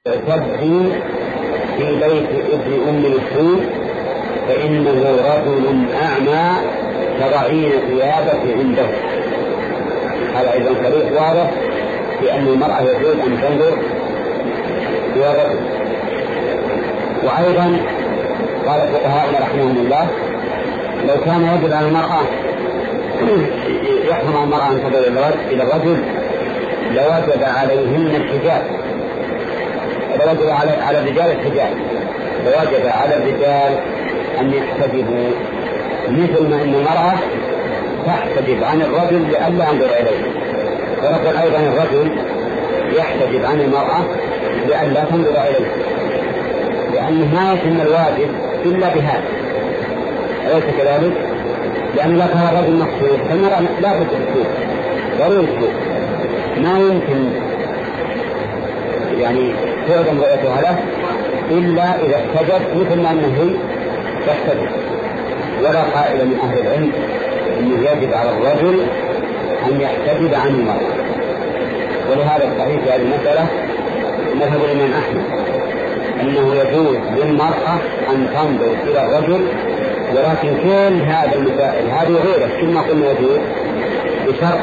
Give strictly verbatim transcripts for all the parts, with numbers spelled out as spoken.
تبكي في بيت ابن أم الحوت فإنه رجل أعمى تضعين ثيابك عنده. هذا أيضا صريح واضح بأن المرأة يجوز أن تنظر إلى الرجل. وأيضا قال فقهاؤنا رحمهم الله لو كان يجب على المرأة يحرم على المرأة أن تنظر إلى الرجل لوجب عليهن الحجاب، لوجب على الرجال الحجاب، لوجب على الرجال أن يحتجبوا مثل ما أن المرأة تحتجب عن الرجل لئلا ينظر إليه، ولكن أيضا الرجل يحتجب عن المرأة لئلا تنظر إليه، لأنه ما يتم الواجب إلا بهذا، أليس كذلك؟ لأن لك هذا الرجل مقصود فالمرأة لا بد تشوف، ضروري تشوف، ما يمكن يعني تعظم رؤيتها له إلا إذا احتجب مثل ما أنه يحتجب. ولا قائل من أهل العلم أنه يجب على الرجل أن يحتجب عن المرأة. ولهذا الصحيح في هذه المسألة مذهب الإمام أحمد أنه يجوز للمرأة أن تنظر إلى الرجل، ولكن كل هذا المسائل هذه غيره كما قلنا يجوز بشرط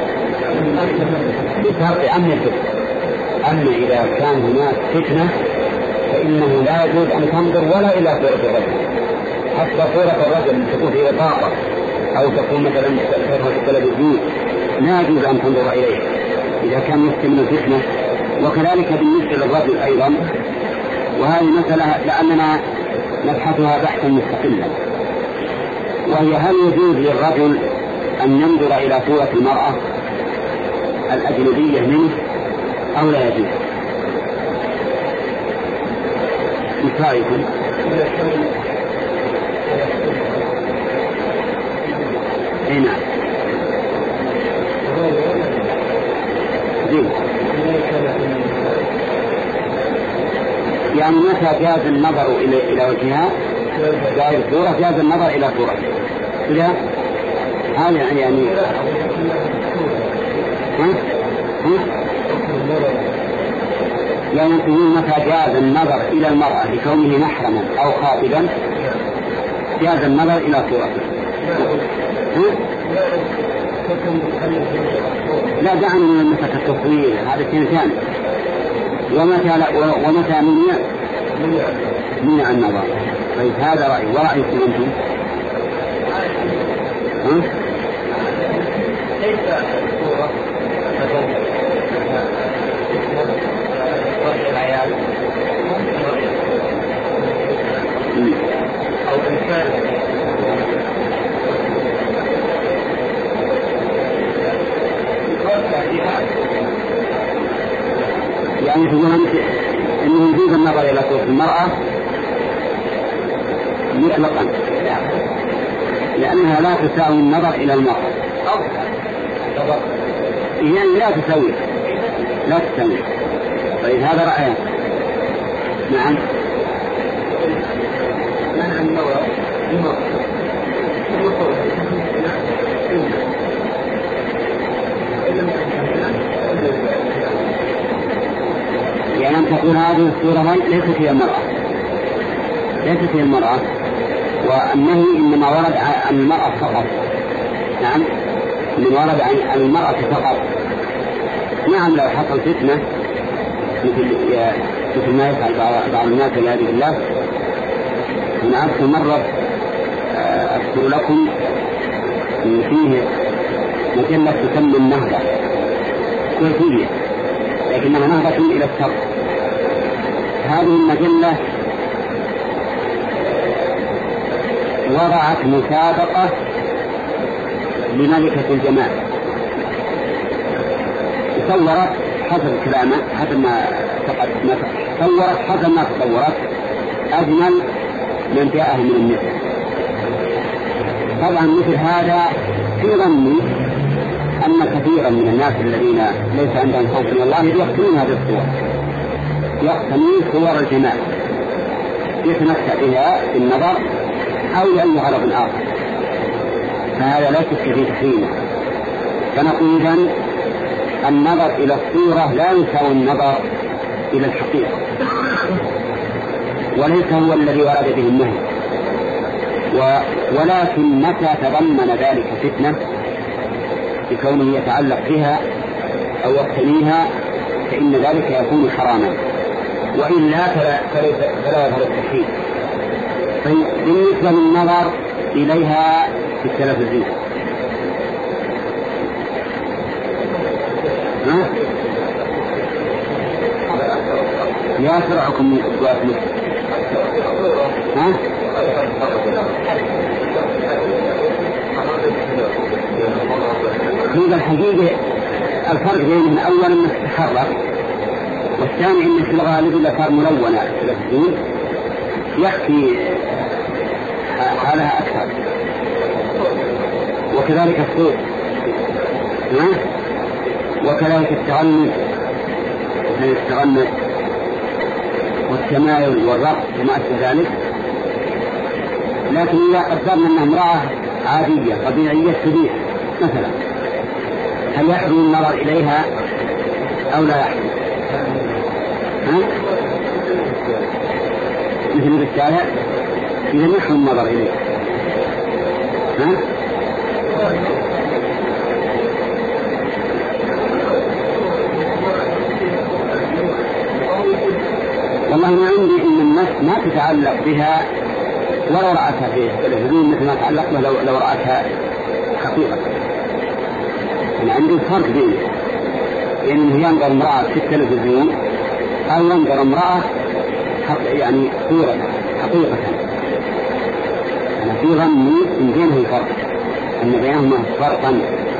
بشرط أمن الفتنة. أما إذا كان هناك فتنة فإنه لا يجوز أن تنظر ولا إلى صورة الرجل، حتى صورة الرجل تكون في بطاقة أو تكون مثلا في التلفزيون لا يجوز أن تنظر إليه إذا كان يفتن الفتنة. وكذلك بالنسبة للرجل أيضا، وهذه مسألة لأننا نبحثها بحثا مستقلا، وهي هل يجوز للرجل أن ينظر إلى صورة المرأة الأجنبية منه أو لا يجوز؟ مثالكم أي نعم يعني متى جاز النظر إلى إلى وجهها جاز الصورة جاز النظر إلى صورة إلى هذا يعني يعني ها ها يعني يقولون متى جاز النظر إلى المرأة لكونه محرما أو خاطبا جاز النظر إلى صورته. لا دعني من مسألة التصوير هذا شيء ثاني. ومتى لا ومتى منع منع النظر. طيب هذا رأي ورأيكم أنتم؟ ها؟ ليس الصورة رأي العيال أو إنسان يعني تقول أنه يجوز النظر إلى صورة المرأة مطلقا لأنها لا تساوي النظر إلى المرأة، يعني لا تساوي لا تساوي. طيب هذا رأيه. نعم يعني أن تكون هذه الصورة ليست هي المرأة ليست هي المرأة وأنه إنما ورد عن المرأة فقط. نعم إنما ورد عن المرأة فقط. نعم لو حصل فتنة مثل مثل ما يفعل بعض الناس والعياذ بالله. أنا أذكر مرة أذكر لكم إن فيه مجلة تسمى النهضة كويتية لكنها نهضة إلى الشر. هذه المجلة وضعت مسابقة لملكة الجمال، تصورت حسب كلامه حسب ما تصورت حسب ما تصورت أجمل من جاءه من النساء. طبعا مثل هذا في ظني أن كثيرا من الناس الذين ليس عندهم خوف من الله يقتنون هذه الصور، يقتنون صور الجمال يتمتع بها في النظر أو لأي غرض آخر، فهذا لا شك في تحريمه. فنقول إذن النظر إلى الصورة لا يساوي النظر إلى الحقيقة، وليس هو الذي ورد به النهي. ولكن متى تضمن ذلك فتنة بكونه يتعلق بها أو يقتنيها فإن ذلك يكون حراما، وإلا فلا يظهر التحريم. بالنسبة للنظر إليها في التلفزيون، ها؟ يا سرعكم من أسواق مصر، ها؟ هذا الحقيقة الفرق بينهم أولا أنك تتحرك، والثاني أن في الغالب إذا صار ملونة التلفزيون يحكي حالها أكثر، وكذلك الصوت، وكذلك التغني التغني والتمايل والرقص وما أشبه ذلك. لكن إذا قدرنا أنها امرأة عادية طبيعية تبيح مثلا، هل يحرم النظر إليها أو لا يحرم؟ ها؟ مثل بالشارع إذا يحرم النظر إليها، ها؟ والله ما عندي إن النفس ما تتعلق بها ولو رأتها في التلفزيون مثل ما تعلق بها لو, لو رأتها حقيقة. أنا عندي فرق بين إنه ينظر امرأة في التلفزيون أو ينظر امرأة يعني صورة حقيقة. أنا في ظني إن بينهم فرق، أن بينهما فرقا،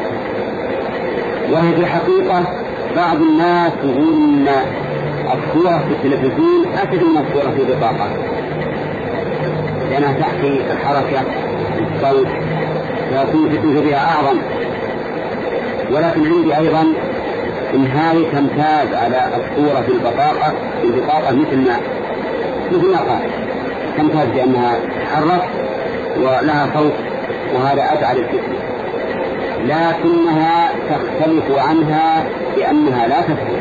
وهي في حقيقة بعض الناس يقول إن الصورة في التلفزيون أكثر من الصورة في بطاقة، لأنها تحكي الحركة الصوت فيكون فتنة بها أعظم. ولكن عندي أيضا إن هذه تمتاز على الصورة في البطاقة في البطاقة مثل ما مثل ما قال، تمتاز بأنها تتحرك ولها صوت، وهذا أجعل الفتنة، لكنها تختلف عنها بأنها لا تثبت.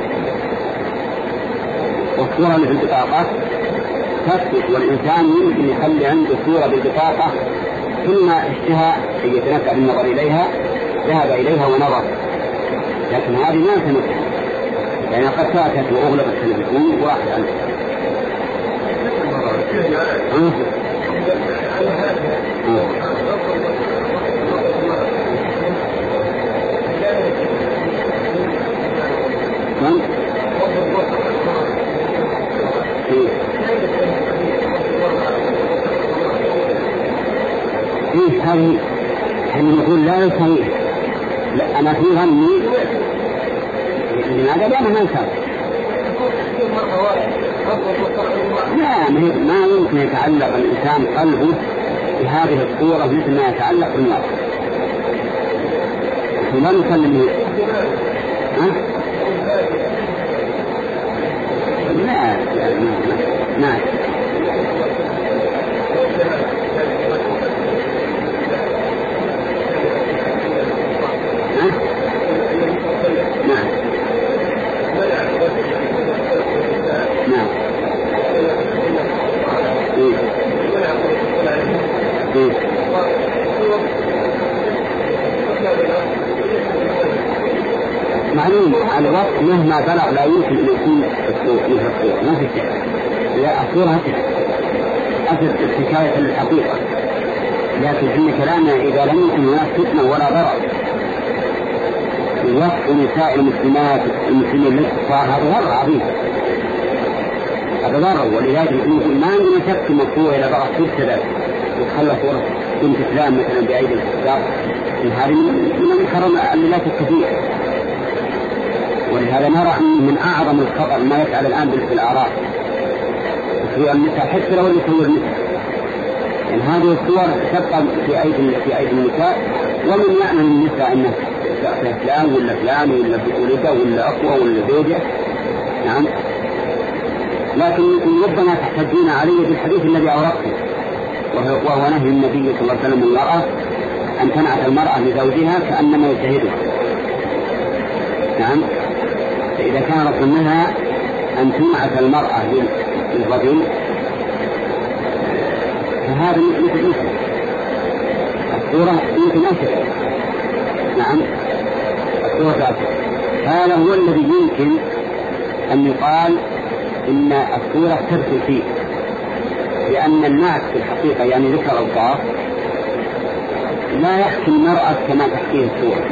والصورة اللي في البطاقة تثبت، والإنسان يمكن يخلي عنده صورة بالبطاقة ثم اشتهى أن يتنفع بالنظر إليها ذهب إليها ونظر، لكن هذه ما تنفع، يعني قد فاتت وأغلق التلفزيون وراحت عنه. إيه هذه حين نقول لا يصحيح، لا أنا في ظني لماذا؟ لأنه ما يصحيح. لا ما يمكن يتعلق الإنسان قلبه بهذه الصورة مثل ما يتعلق بالنار. وما نسلم ها؟ لا لا ما معلوم الوقت مهما بلغ لا يمكن أن يكون الصورة ما في شيء، لا الصورة أثر حكاية الحقيقة، لكن في كلامنا إذا لم يكن هناك فتنة ولا ضرر وقت نساء المسلمات المسلمين للكفار هذا ضرر عظيم، هذا ضرر. ولذلك ما عندنا شك مقطوع إلى بعض تبتدأ وتخلى صورة كنت إسلام مثلا بأيدي الكفار، هذه من الحرم اللات الكثير. ولهذا نرى من أعظم الخطر ما يفعل الآن بالأعراض في النساء، حتى لو يصور النساء، يعني هذه الصور تبقى في أيدي في أيدي النساء، ومن يعلم النساء أنه فلان ولا فلان ولا ولده ولا أخوة ولا زوجة، نعم. لكن ربما تحتجون عليه بالحديث الذي أوردته، وهو نهي النبي صلى الله عليه وسلم المرأة أن تنعت المرأة لزوجها كأنما يشاهدها، نعم. فإذا كان رسول منها أن تنعت المرأة للرجل فهذا مثل مثل الصورة يمكن أشد. نعم الصورة أشد. هذا هو الذي يمكن أن يقال إن الصورة ترسل فيه، لأن الناس في الحقيقة يعني ذكر الأوصاف لا يحكي المرأة كما تحكيه الصورة.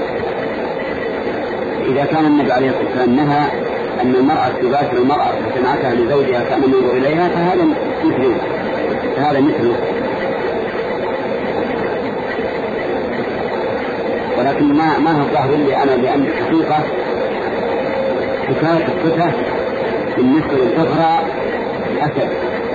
إذا كان النبي عليه الصلاة والسلام نهى أن المرأة تباشر المرأة وتنعتها لزوجها كان ينظر إليها فهذا مثله فهذا مثله ولكن ما ما هو ظاهر لي أنا لأن الحقيقة حكاية الصفة بالنسبة للصغرى أسد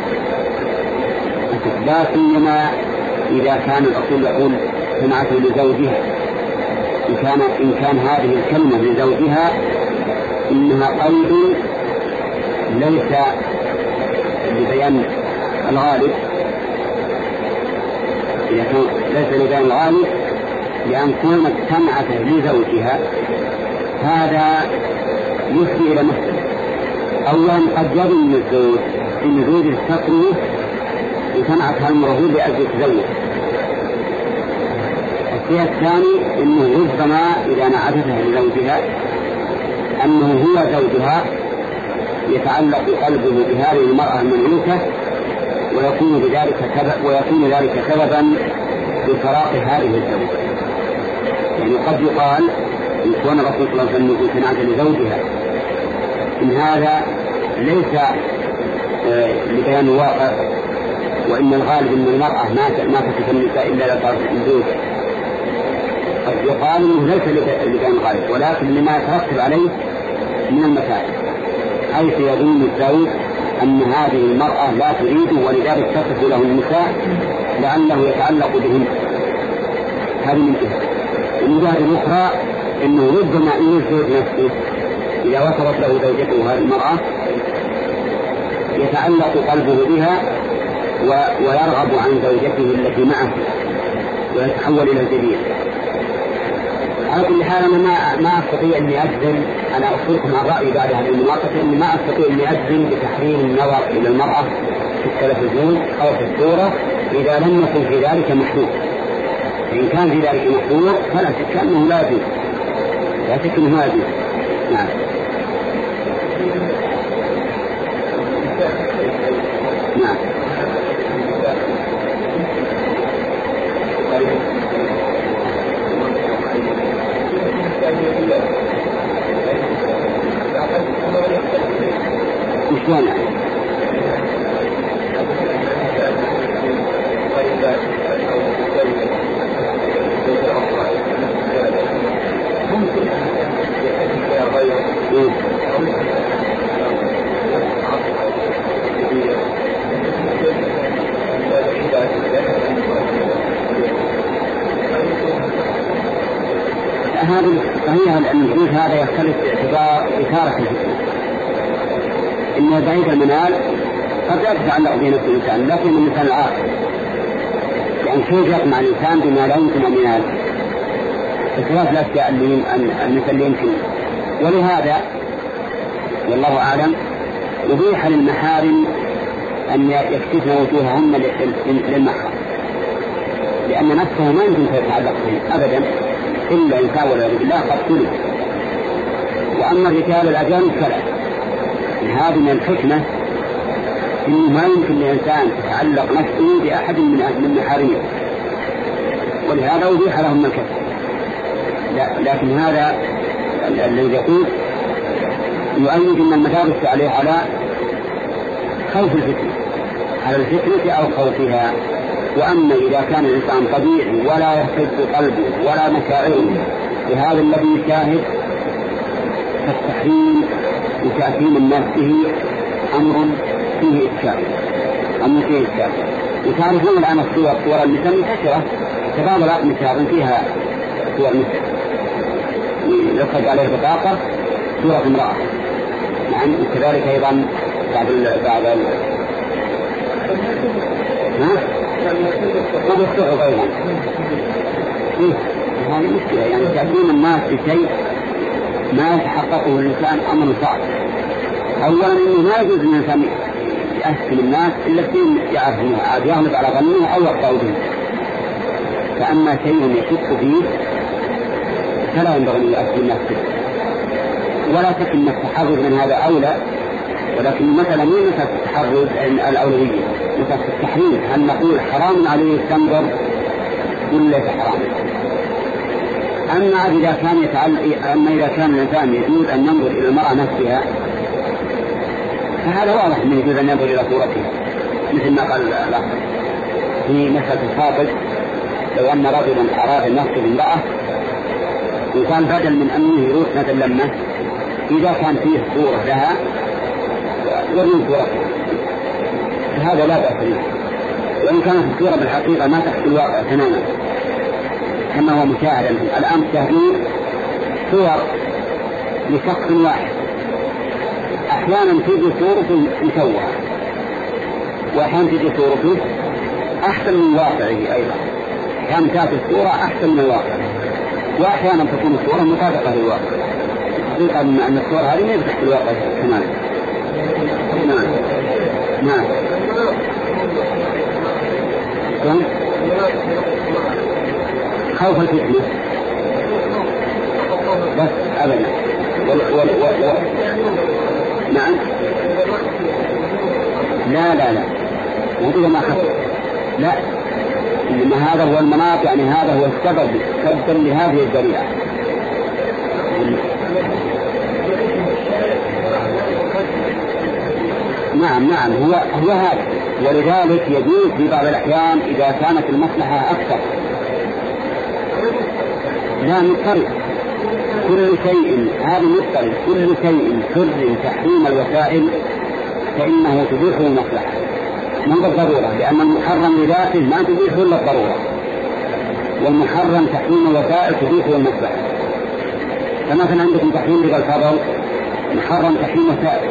لا سيما إذا كان الرسول يقول تنعته لزوجها. إن كان إن كان هذه الكلمة لزوجها إنها قيد ليس لبيان الغالب، إذا كان ليس لبيان الغالب لأن كونت تنعته لزوجها هذا يفضي إلى مسألة. أولا قد يظن الزوج إن زوج التقوى وتنعتها المرأة لأجل تزوج. الشيء الثاني إنه ربما إذا نعتها لزوجها أنه هو زوجها يتعلق قلبه بهذه المرأة المملوكة ويكون بذلك سبب ويكون ذلك سببا لفراق هذه الزوجة. يعني قد يقال إن كان الرسول صلى الله عليه وسلم تنعت لزوجها إن هذا ليس آه لبيان الواقع، وإن الغالب أن المرأة ما تكتب النساء إلا لطرف الزوج. قد يقال إنه ليس لبيان الغالب ولكن لما يترتب عليه من المسائل، حيث يظن الزوج أن هذه المرأة لا تريده ولذلك تصف له النساء لعله يتعلق بهن. هذه من جهة. ومن جهة أخرى إنه ربما إن الزوج نفسه إذا وصلت له زوجته هذه المرأة يتعلق قلبه بها ويرغب عن زوجته التي معه ويتحول إلى الجديد. على كل حال أنا ما ما أستطيع أني أجزم، أنا أخبركم عن رأيي بعد هذه المناقشة أني ما أستطيع أني أجزم بتحريم النظر إلى المرأة في التلفزيون أو في الصورة إذا لم يكن في ذلك محظور. إن كان في ذلك محظور فلا شك أنه لا يجوز، لا شك أنه لا يجوز. نعم. نعم. وشلون يعني؟ هذه صحيح أن الجنود هذا يختلف باعتبار إثارة الفتنة. إن بعيد المنال قد لا تتعلق بنفس الإنسان لكن من الإنسان العاقل، يعني كيف يقمع الإنسان بما لا يمكن أن ينال بخلاف الأشياء اللي يمكن. ولهذا والله أعلم أبيح للمحارم أن يكشفن وجوههن للمحرم، لأن نفسه ما يمكن أن يتعلق به أبدا إلا إن كان والعياذ بالله قد سلب. وأما الرجال الأجانب فلا. هذه من الحكمة إنه ما يمكن لإنسان تتعلق نفسه بأحد من محارمه، ولهذا أبيح لهم الكسب. لكن هذا الذي يقول يؤيد أن المدارس عليه على خوف الفتنة، على الفتنة أو خوفها. وأما إذا كان الإنسان طبيعي ولا يحس قلبه ولا مشاعره بهذا الذي يشاهد فالتحريم وتأثيم الناس به أمر فيه إشكال، أمر فيه إشكال. وتعرفون الآن الصور صور النساء منتشرة، بعض النساء فيها صور نساء يخرج عليه بطاقة صورة امرأة. نعم. وكذلك أيضا بعض ال بعض ال ها بعض الصحف أيضا. إيه هذه مشكلة، يعني تأثيم الناس بشيء ما يتحققه الإنسان أمر صعب. أولا إنه ما يجوز أن الإنسان يأثم الناس إلا فيهم يعرفونه عاد يغلب على ظنه أو يقطعوا به. فأما شيء يشك فيه فلا ينبغي أن يأثم نفسه، ولا تكن التحرز من هذا أولى. ولكن مثلا مين مثل التحرز الأولوية؟ مثل التحريم، هل نقول حرام عليه التنظر ولا ليس حرام؟ أما إذا كان يتعلق أما إذا كان الإنسان يجوز أن ينظر إلى المرأة نفسها فهذا واضح أنه يجوز أن ينظر إلى صورتها، مثل ما قال الأخ في مسألة الخاطب. لو أن رجلا أراد أن يخطب امرأة وكان بدل من أنه يروح نتلمه إذا كان فيه صورة لها ورين صورتها فهذا لا بأس به، وإن كانت الصورة بالحقيقة ما تحت الواقع تماما كما هو مشاهد. الآن تهديد صور لشخص واحد أحيانا تجي صورته مشوهة وأحيانا تجي صورته أحسن من واقعه أيضا، أحيانا تأتي الصورة أحسن من الواقع وأحيانا تكون الصورة مطابقة للواقع. حقيقة أن الصورة هذه ما تحت الواقع تماما. نعم نعم خوف الفتنة بس أبدا. وال وال وال نعم لا لا لا وهذا ما خفت لا، إنما هذا هو المناط، يعني هذا هو السبب سببا لهذه الذريعة. نعم نعم هو هو هذا، ولذلك يجوز في بعض الأحيان إذا كانت المصلحة أكثر. لا مضطرد كل شيء، هذا مضطرد كل شيء سر تحريم الوسائل فإنه تبيحه المصلحة من بالضرورة، لأن المحرم لذاته ما تبيحه إلا الضرورة، والمحرم تحريم الوسائل تبيحه المصلحة. فمثلا عندكم تحريم ربا الفضل محرم تحريم وسائل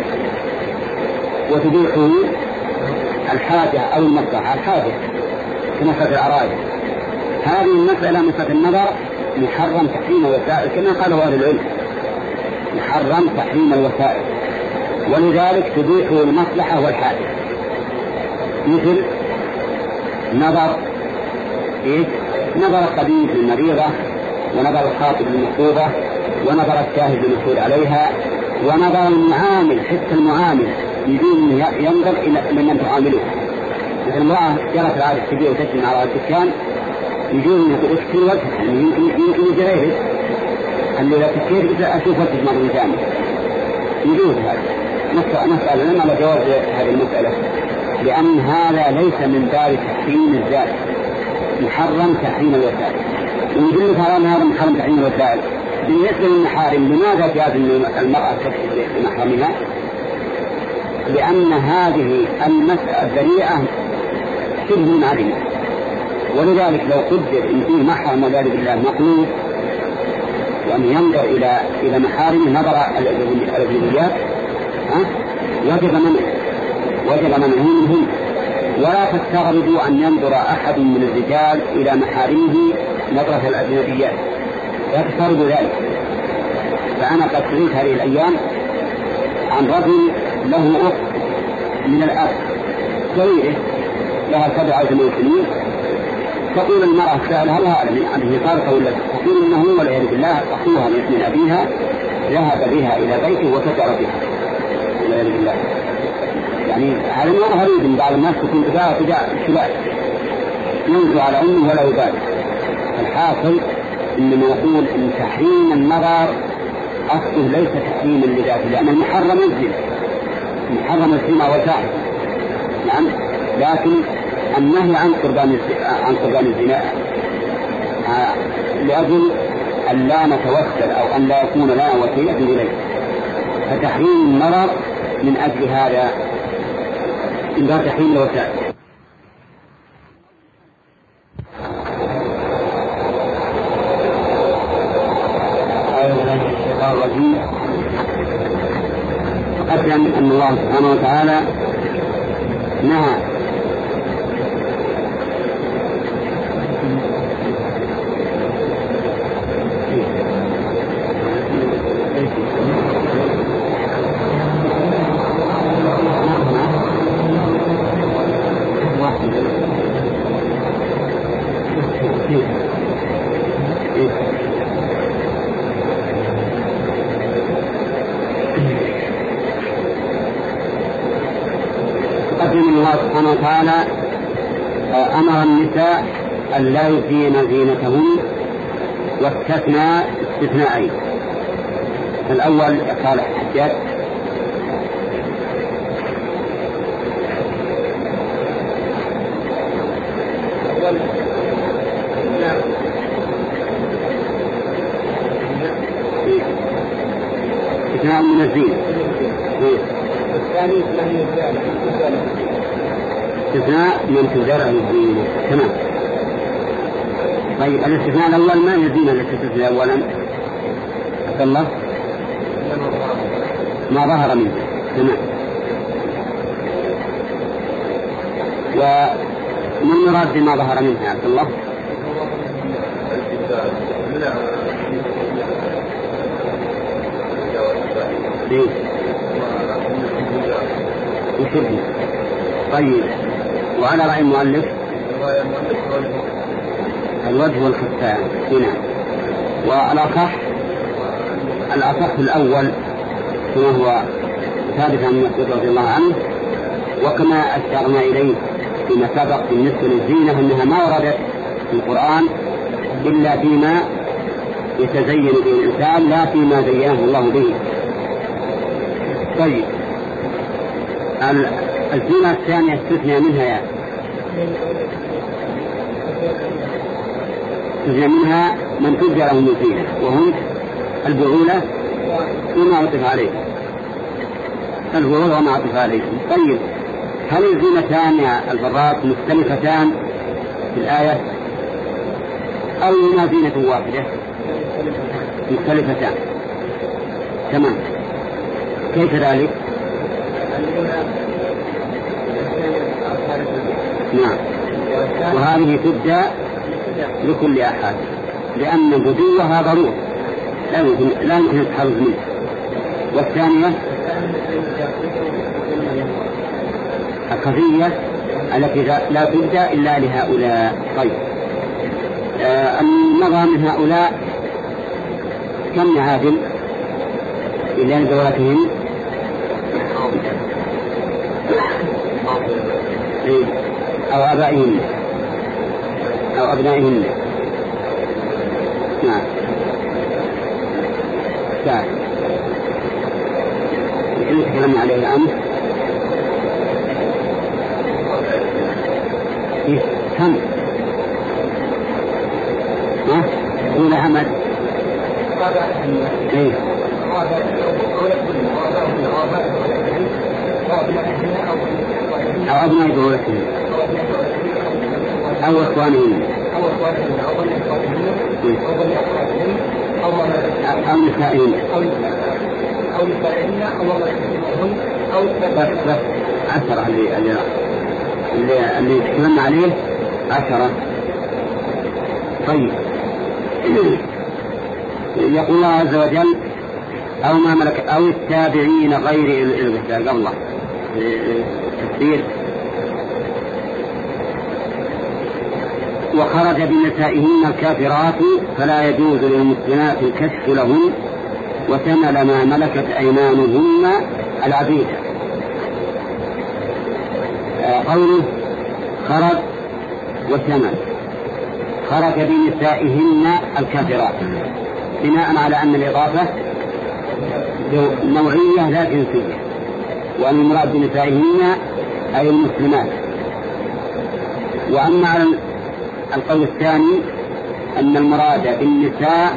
وتبيحه الحاجة أو المصلحة. الحاجة في مسألة العرائض هذه المسألة مسألة النظر محرم تحريم الوسائل كما قاله أهل العلم، محرم تحريم الوسائل، ولذلك تبيحه المصلحة والحاجة. مثل نظر إيه؟ نظر الطبيب للمريضة، ونظر الخاطب للمخطوبة، ونظر الشاهد للمشهود عليها، ونظر المعامل حتى المعامل يجوز ينظر إلى من تعامله. مثل امرأة جرت العادة تبيع وتشتري على الدكان يجوز أن تشتري وجهها، يعني يمكن يمكن يجريه اللي لا تشتري أشوف وجه مرة ثانية يجوز هذا. نسأل لنا على جواز هذه المسألة، لأن هذا ليس من باب تحريم الذات، محرم تحريم الوسائل. ويدلك على أن هذا محرم تحريم الوسائل بالنسبة للمحارم. لماذا جاز المرأة تكشف لمحرمها؟ لأن هذه المسألة الذريعة شبه منعدمة، ولذلك لو قدر إن فيه محرم والعياذ بالله مقلوب وأن ينظر إلى إلى محارم نظر الأجنبيات وجب منع وجب منعه منهم. ولا تستغربوا أن ينظر أحد من الرجال إلى محارمه نظرة الأجنبيات، لا تستغربوا ذلك. فأنا قد سمعت هذه الأيام عن رجل له أخت من الأب صغيرة لها سبع أو ثمان سنين، تقول المرأة سألها هل هذا عنده فارقة ولا تقول إنه والعياذ بالله أخوها من أبيها ذهب بها إلى بيته وسجر بها والعياذ بالله. يعني هذا نوع غريب من بعض الناس تكون تجاه تجاه الشباب ينزل على أمه ولا يبالي. الحاصل إنما يقول إن تحريم النظر أصله ليس تحريما لذاته، لأن المحرم الزنا، المحرم الزنا والفاحشة نعم، لكن النهي عن قربان عن قربان الزنا لأجل أن لا نتوسل أو أن لا يكون لنا وسيلة إليه. فتحريم النظر من أجل هذا من باب تحريم الوسائل. تقدم أن الله سبحانه وتعالى نهى تقدم الله سبحانه وتعالى أمر النساء أن لا يبدين زينتهن واستثنى استثناءين. الأول قال الحجاج استثناء من الزينة، الثاني استثناء من تزرع الزينة. تمام. طيب الاستثناء الأول ما هي الزينة التي تستثنى أولا؟ عبد الله ما ظهر منه. تمام. وما المراد بما ظهر منها عبد الله؟ إيه؟ يشبه. طيب وعلى رأي المؤلف الوجه والخفان هنا، والأصح الأصح الأول كما هو ثابت عن مسعود رضي الله عنه، وكما أشرنا إليه فيما سبق بالنسبة للزينة أنها ما وردت في القرآن إلا فيما يتزين به الإنسان لا فيما زينه الله به. طيب الزينة الثانية استثنى منها يعني استثنى منها من تبدى لهم الزينة وهم البعولة وما عطف عليه البعولة وما عطف عليه. طيب هل الزينتان يا البرات مختلفتان في الآية أو هما زينة واحدة؟ مختلفتان. تمام. كيف ذلك؟ نعم. وهذه تبدأ لكل أحد لأن بدوها ضرورة لا يمكن لا يمكن التحرز منه. والثانية الخفية التي لا تبدأ إلا لهؤلاء. طيب آه النظر من هؤلاء كم عادل إلا لذواتهم أو آبائهم أو أبنائهم. نعم. ساعة يمكن تكلمنا عليه الآن. إيه كم؟ ها؟ قول أحمد. إيه. أو أبناء دولتهم أو إخوانهم أو نسائهم أو نسائهن أو بس بس عشرة اللي اللي اللي اللي تكلمنا عليه عشرة. طيب يقول الله عز وجل أو ما ملك أو التابعين غير الرجال. الله التفسير وخرج بنسائهن الكافرات فلا يجوز للمسلمات الكشف لهن وشمل ما ملكت أيمانهن العبيد. قوله خرج وشمل خرج بنسائهن الكافرات بناء على أن الإضافة نوعية لا جنسية، وأن المراد بنسائهن أي المسلمات. وأما على القول الثاني أن المراد بالنساء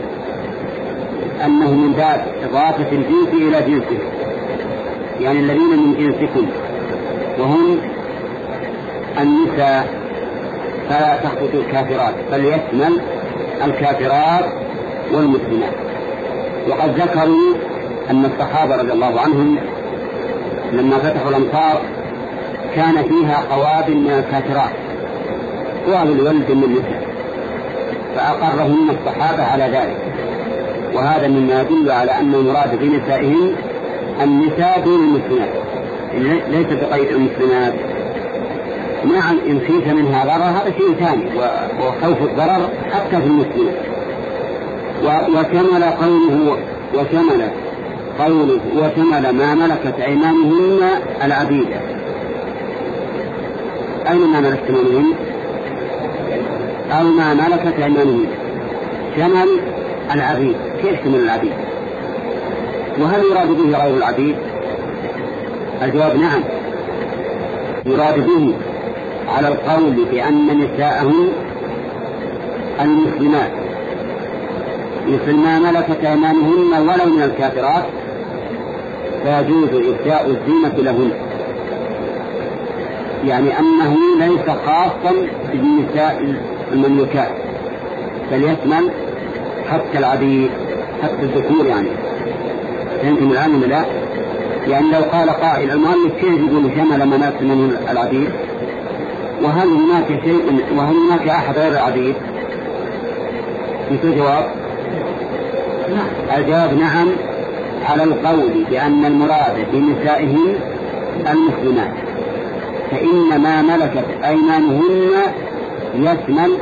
أنه من باب إضافة الجنس إلى جنسه، يعني الذين من جنسكم وهم النساء فلا تخطط الكافرات بل يشمل الكافرات والمسلمات. وقد ذكروا أن الصحابة رضي الله عنهم لما فتحوا الأمصار كان فيها قوابل من الكافرات قوابل الولد من النساء فأقرهم الصحابة على ذلك، وهذا مما يدل على أن المراد بنسائهم النساء دون المسلمات ليس بقيد المسلمات. نعم إن خيف منها ضرر هذا شيء ثاني وخوف الضرر حتى في المسلمين. وشمل قوله وشمل قوله وشمل ما ملكت أيمانهن العبيدة أين ما ملكت أيمانهن أو ما ملكت أيمانهن شمل العبيد. كيف شمل العبيد؟ وهل يراد به غير العبيد؟ الجواب نعم، يراد به على القول بأن نساءهم المسلمات مثل ما ملكت أيمانهن ولو من الكافرات فيجوز إبداء الزينة لهن، يعني أنه ليس خاصا بالنساء المملوكات بل يشمل حتى العبيد حتى الذكور. يعني فهمتم الآن ولا لا؟ يعني لو قال قائل المؤلف كيف يقول شمل ما ملكت من العبيد وهل هناك شيء وهل هناك أحد غير العبيد؟ مثل جواب الجواب نعم على القول بأن المراد بنسائهم المسلمات، فإن ما ملكت أيمانهن يشمل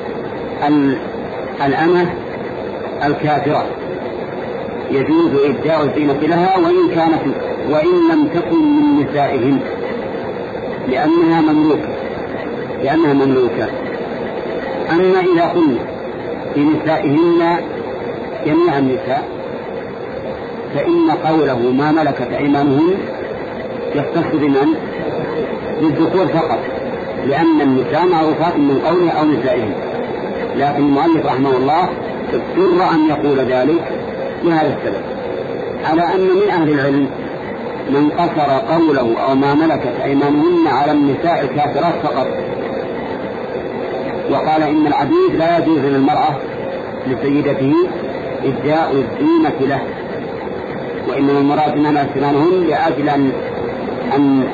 الأمة الكافرة يجوز إبداء الزينة لها وإن كانت وإن لم تكن من نسائهم لأنها مملوكة لأنها مملوكة. أما إذا قلنا بنسائهن جميع النساء فإن قوله ما ملكت أيمانهن يختص بمن؟ بالذكور فقط، لأن النساء معروفات من قوله أو نسائهم. لكن المؤلف رحمه الله اضطر أن يقول ذلك لهذا السبب، على أن من أهل العلم من قصر قوله أو ما ملكت أيمانهن على النساء الكافرات فقط، وقال إن العبيد لا يجوز للمرأة لسيدته إبداء الزينة له، وإنما المراد من أيمانهن لأجل أن, أن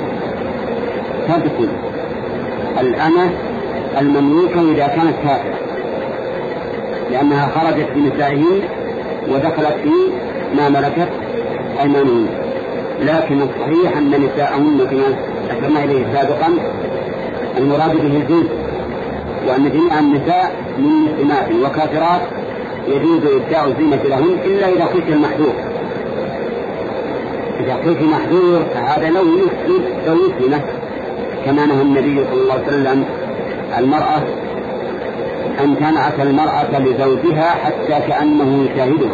تدخل الأمة المملوكة إذا كانت كافرة لأنها خرجت بنسائهن ودخلت في ما ملكت أيمانهن. لكن الصحيح أن نساءهن كما أشرنا إليه سابقا المراد به الجنس، وأن جميع النساء من مسلمات وكافرات يجوز إبداء الزينة لهن إلا إذا خشي المحذور. إذا خشي محذور فهذا لو يسلم لو يسلمه كما نهى النبي صلى الله عليه وسلم المرأة أن تنعت المرأة لزوجها حتى كأنه يشاهدها،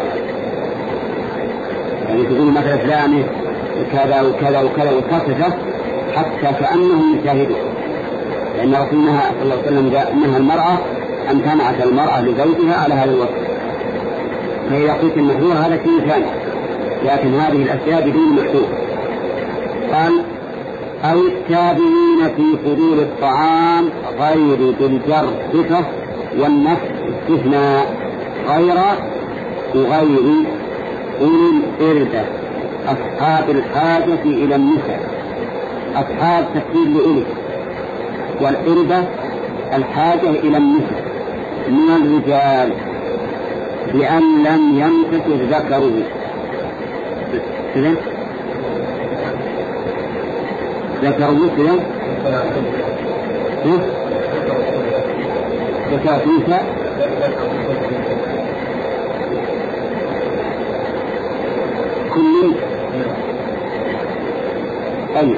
يعني تقول مثلا فلانة كذا وكذا وكذا وتصفه حتى كأنه يشاهدها، لأن رسولنا صلى الله عليه وسلم نهى المرأة أن تنعت المرأة لزوجها على هذا الوصف. فإذا قلت المحذور هذا شيء ثاني، لكن هذه الأشياء بدون محذور. قال أو التابعين في فضول الطعام غير بالجر صفة والنفس استثناء غير وغير أولي الإردة أصحاب الحاجة إلى النساء. أصحاب تفسير لأولي، والإردة الحاجة إلى النساء من الرجال لأن لم يمسك ذكره. ذكره كذا ذكرت نساء كل طيب.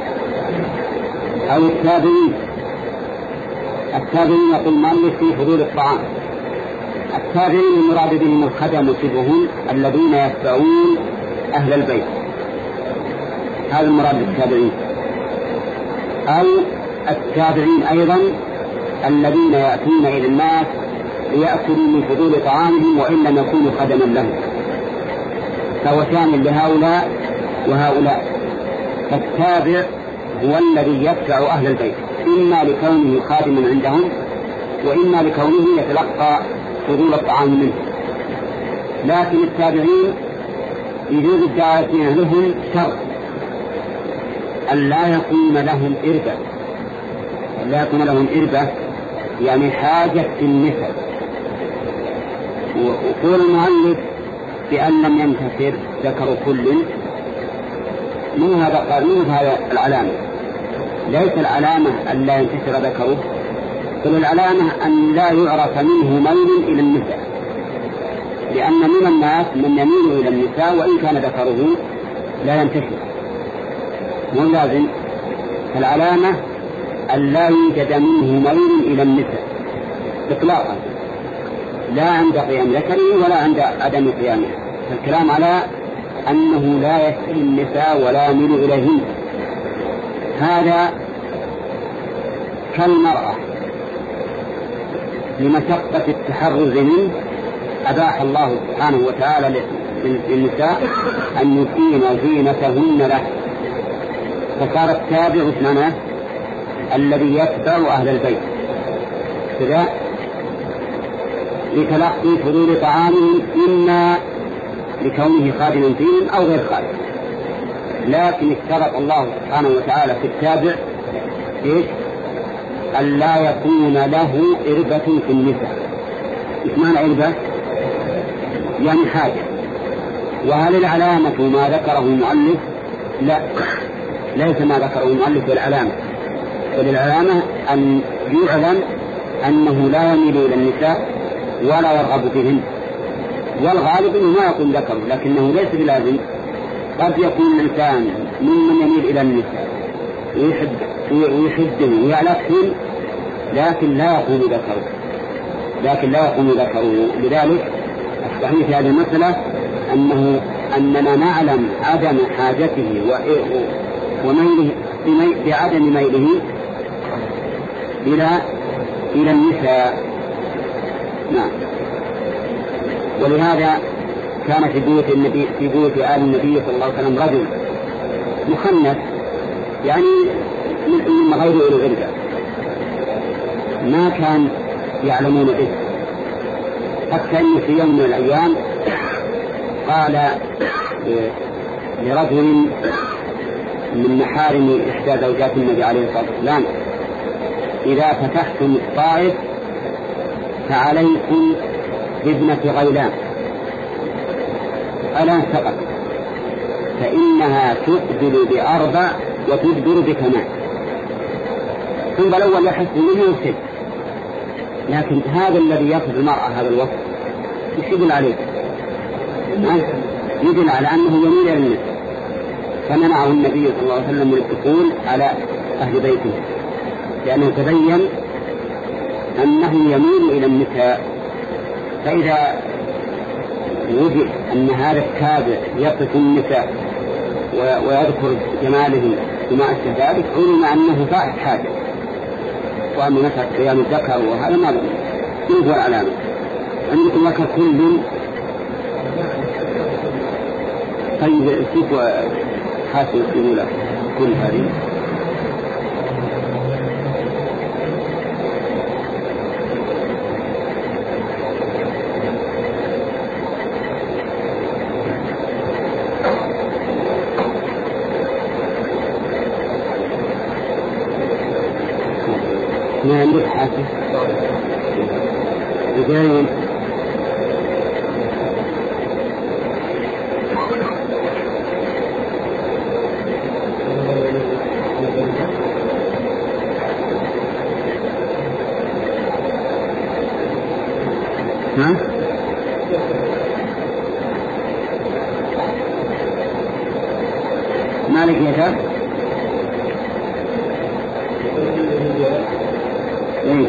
أو التابعين. التابعين يقول المؤلف في فضول الطعام. التابعين المراد بهم الخدم شبههم الذين يتبعون أهل البيت، هذا المراد بالتابعين. أو التابعين أيضا الذين يأتون إلى الناس ليأكلوا من فضول طعامهم وإن لم يكونوا خدما لهم، فهو شامل لهؤلاء وهؤلاء. فالتابع هو الذي يتبع أهل البيت إما لكونه خادما عندهم وإما لكونه يتلقى فضول الطعام منه. لكن التابعين يجوز الدعوة لهم شرط أن لا يكون لهم إربة، لا يكون لهم إربة يعني حاجة في النسب. وقول المؤلف بأن لم ينتصر ذكر كل من هذا قال من هذا العلامة، ليس العلامة أن لا ينتصر ذكره، بل العلامة أن لا يعرف منه ميل إلى النساء، لأن من الناس من يميل إلى النساء وإن كان ذكره لا ينتشر، مو لازم. العلامة أن لا يوجد منه ميل إلى النساء إطلاقا، لا عند قيام ذكره ولا عند عدم قيامه. الكلام على أنه لا يسأل النساء ولا يميل إليهن. هذا كالمرأة لمشقة التحرز منه أباح الله سبحانه وتعالى للنساء أن يبدين زينتهن له، فصار التابع اسمنا الذي يتبع أهل البيت كذا لتلقي فضول طعامهم، إما لكونه خادما فيهم أو غير خادم. لكن اشترط الله سبحانه وتعالى في التابع إيش؟ أن لا يكون له إربة في النساء. اسمها إربة يعني حاجة. وهل العلامة ما ذكره المؤلف؟ لا، ليس ما ذكره المؤلف بالعلامة، بل العلامة أن يعلم أنه لا يميل إلى النساء ولا يرغب فيهن، والغالب أنه ما يكون ذكر، لكنه ليس بلازم. قد يكون الإنسان ممن يميل إلى النساء ويحب ويحبه ويعلقهم، لكن لا يقوم ذكره لكن لا يقوم ذكره لذلك الصحيح في هذه المسألة أنه أننا نعلم عدم حاجته وميله بعدم ميله إلى إلى النساء. نعم. ولهذا كان في بيوت النبي في بيوت آل النبي صلى الله عليه وسلم رجل مخنث، يعني من غير أولي الإربة، ما كان يعلمون به، حتى إن في يوم من الأيام قال لرجل من محارم إحدى زوجات النبي عليه الصلاة والسلام: إذا فتحتم الطائف فعليكم بابنة غيلان ألا فقط، فإنها تقبل بأربع وتدبر بكمان. ثم الأول يحس منه وسد، لكن هذا الذي يأخذ المرأة هذا الوقت يشيد عليه، يدل على أنه يميل إلى النساء، فمنعه النبي صلى الله عليه وسلم من الدخول على أهل بيته، لأنه تبين أنه يميل إلى النساء. فإذا وجد أن هذا التابع يقف النساء ويذكر جماله وما أشبه ذلك، علم أنه فاعل حاجة، وأن مسألة قيام الذكر وهذا ما هو العلامة. عندكم لك كل طيب شوفوا حاسب يقول لك كل هذه ما عندك حاسب بداية ها؟ ما لقيتها؟ ايه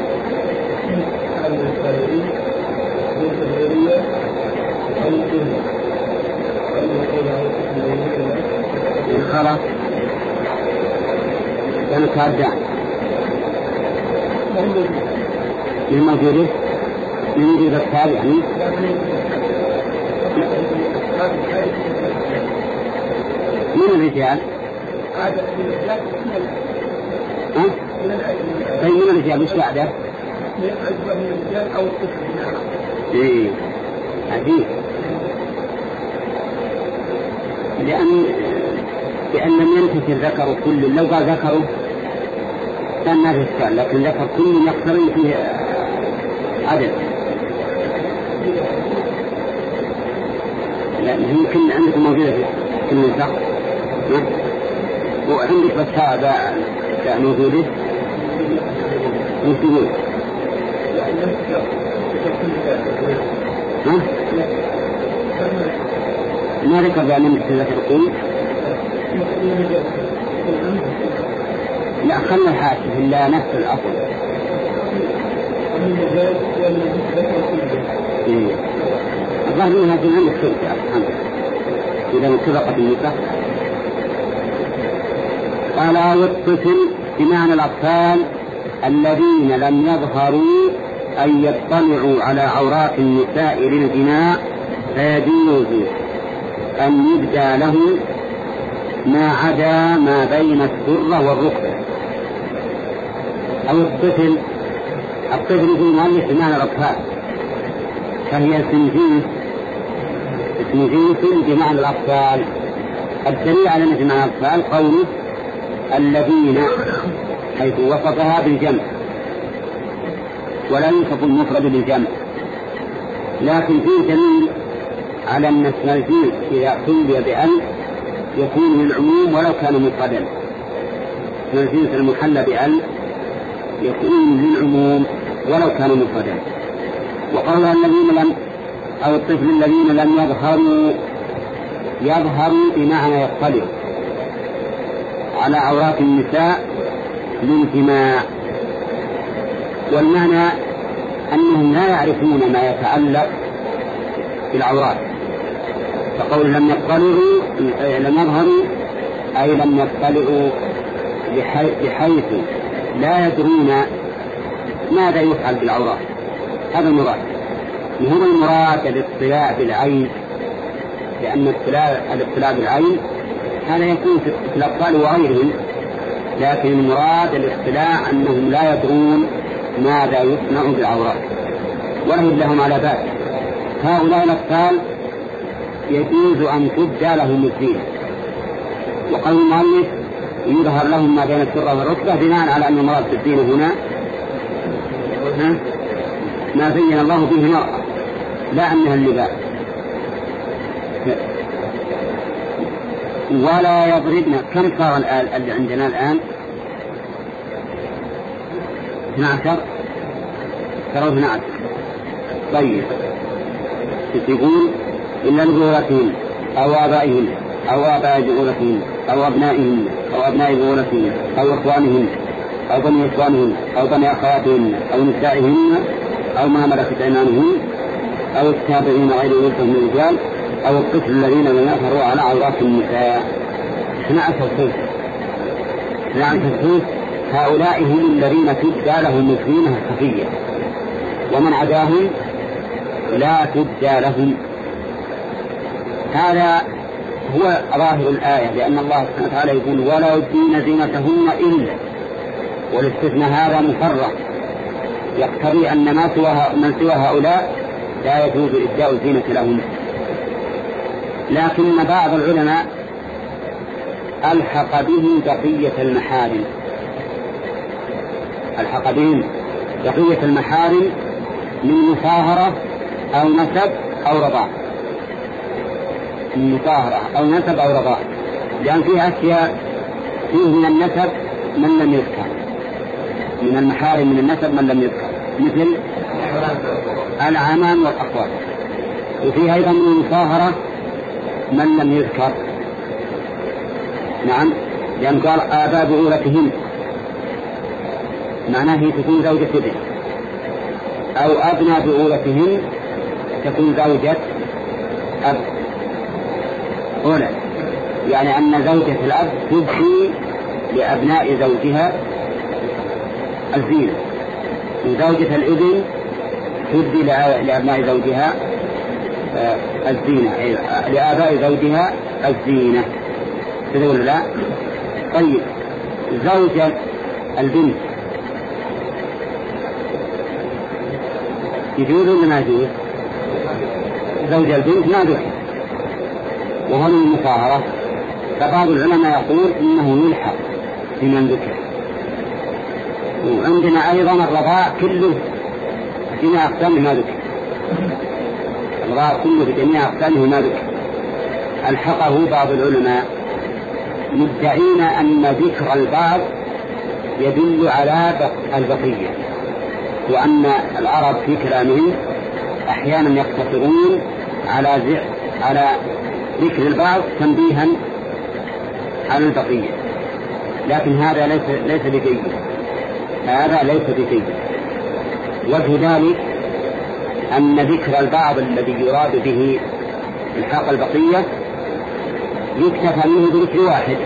خلاص كانوا كاردان من موجوده من وجود الكتاب يعني من الرجال ها؟ طيب من الرجال مش بعده؟ من الرجال أو الطفل. إيه عجيب، لأن لأن لم ينتشر ذكره كل، لو قال ذكره كان ما في إشكال، لكن ذكر كل يقترن فيه عدد. لا يمكن عندكم موجودة في النساء وعندك بس هذا موجودة موجود. ها؟ ما ذكر بأن نمسك ذكر قول لا خلنا الحاكم إلا نفس الأصل. الظاهر منها في العلم الشركة إذا متفقة النساء. قال والطفل بمعنى الأطفال الذين لم يظهروا أن يطلعوا على عورات النساء للجماع فيجوز أن يبدى له ما عدا ما بين السرة والركبة. أو الطفل الطفل في المؤلف بمعنى الأطفال فهي اسم جنس اسم جنس بمعنى الأطفال. الدليل على أن بمعنى الأطفال قوله الذين حيث وصفها بالجمع ولا يوصف المفرد بالجمع. لكن فيه دليل على أن اسم الجنس إذا سمي بأن يكون للعموم ولو كان مفردا. اسم الجنس المحلى بأن يكون للعموم ولو كان مفردا. وقال الذين لم أو الطفل الذين لم يظهروا يظهروا بمعنى يطلع على عورات النساء للجماع. والمعنى أنهم لا يعرفون ما يتعلق بالعورات. فقول لم يطلعوا لم يظهروا أي لم يطلعوا بحيث لا يدرون ماذا يفعل بالعورات. هذا المراد. وهو المراد الاطلاع بالعين، لأن الاطلاع بالعين هذا يكون في الأطفال وغيرهم، لكن المراد الاطلاع أنهم لا يدرون ماذا يصنع بالعورات ولهم لهم على بال. هؤلاء الأطفال يجوز أن تبدى لهم الزينة. وقال المؤلف يظهر لهم ما بين السرة والركبة بناء على أن المراد بالزينة هنا ما زين الله به المرأة لا أنها اللباس. ولا يضربن. كم صار اللي عندنا الآن؟ اثنا عشر صاروا اثنا عشر. طيب يقول إلا لبعولتهن أو آبائهن أو آباء بعولتهن أو أبنائهن أو أبناء بعولتهن أو إخوانهن أو بني إخوانهن أو بني أخواتهن أو نسائهن أو ما ملكت أيمانهن أو التابعين غير أولئك من الرجال أو الطفل الذين لم يظهروا على عورات النساء. اثنا عشر صنف. اثنا عشر صنف هؤلاء هم الذين تبدى لهم الزينة الخفية، ومن عداهم لا تبدى لهم. هذا هو ظاهر الآية، لأن الله سبحانه وتعالى يقول ولا يبدين زينتهن إلا، والاستثناء هذا مفرق يقتضي أن ما سوى من سوى هؤلاء لا يجوز إبداء الزينة لهم. لكن بعض العلماء ألحق به بقية المحارم ألحق بهم بقية المحارم من مصاهرة أو نسب أو رضاع. من مصاهرة أو نسب أو رضاع، لأن فيها أشياء فيه من النسب من لم يذكر، من المحارم من النسب من لم يذكر، مثل العمام والأخوات. وفيه أيضا من المصاهرة من لم يذكر. نعم، لأن قال آباء بعولتهن معناه هي تكون زوجة ابن، أو أبناء بعولتهن تكون زوجة أب أولى، يعني أن زوجة الأب تبدي لأبناء زوجها الزينة، وزوجة الابن تبدي لأبناء زوجها الزينة، لآباء زوجها الزينة. تقول لا؟ طيب زوجة البنت يجوز ولا ما يجوز؟ زوجة البنت ما ذكر وهو من المصاهرة، فبعض العلماء يقول إنه يلحق بمن ذكر. وعندنا أيضا الرضاع كله بجميع أقسامه ما ذكر، الرضاع كله بجميع أقسامه ما ذكر. ألحقه بعض العلماء مدعين أن ذكر البعض يدل على البقية، وأن العرب في كلامهم أحيانا يقتصرون على على ذكر البعض تنبيها على البقية. لكن هذا ليس ليس بجيد، هذا ليس بجيد. وجه ذلك أن ذكر البعض الذي يراد به الحاق البقية يكتفى منه بذكر واحد،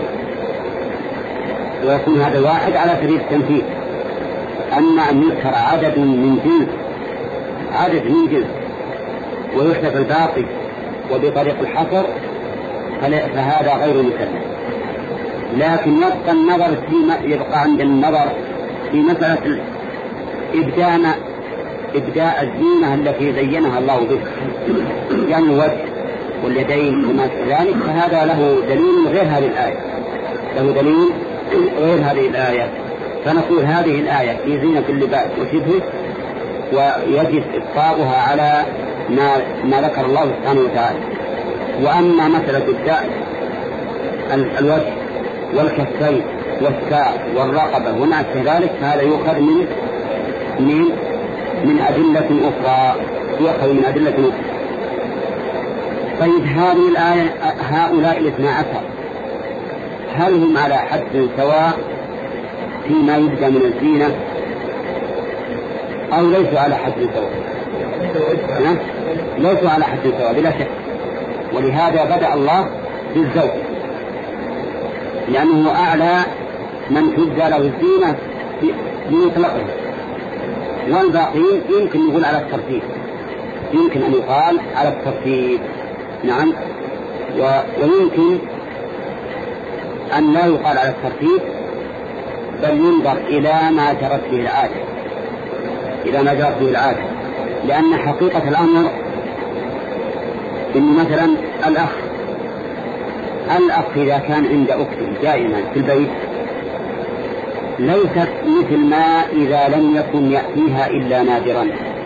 ويكون هذا الواحد على سبيل التمثيل. أما أن يذكر عدد من جنس عدد من جنس ويحذف الباقي وبطريق الحصر فهذا غير مسلم. لكن يبقى النظر فيما يبقى عند النظر في مسألة إبداء إبداء الزينة التي زينها الله به، يعني الوجه واليدين وما ذلك، فهذا له دليل غير هذه الآية، له دليل غير هذه الآية. فنقول هذه الآية في زينة اللباس وشبهه، ويجب إبقاؤها على ما, ما ذكر الله سبحانه وتعالى. وأما مسألة إبداء الوجه والكفين والساق والرقبة وما أشبه ذلك فهذا يؤخذ من من من أدلة أخرى، يؤخذ من أدلة أخرى. طيب هذه الآية هؤلاء الاثنى عشر هل هم على حد سواء فيما يبدأ من الزينة أو ليسوا على حد سواء؟ ليسوا على حد سواء بلا شك. ولهذا بدأ الله بالزوج لأنه أعلى من تبدأ له الزينة بمطلقه، والباقين يمكن يقول على الترتيب، يمكن أن يقال على الترتيب نعم، ويمكن أن لا يقال على الترتيب بل ينظر إلى ما جرت به العادة، إلى ما جرت به العادة. لأن حقيقة الأمر إن مثلا الأخ الأخ إذا كان عند أخته دائما في البيت ليست مثل ما إذا لم يكن يأتيها إلا نادرا.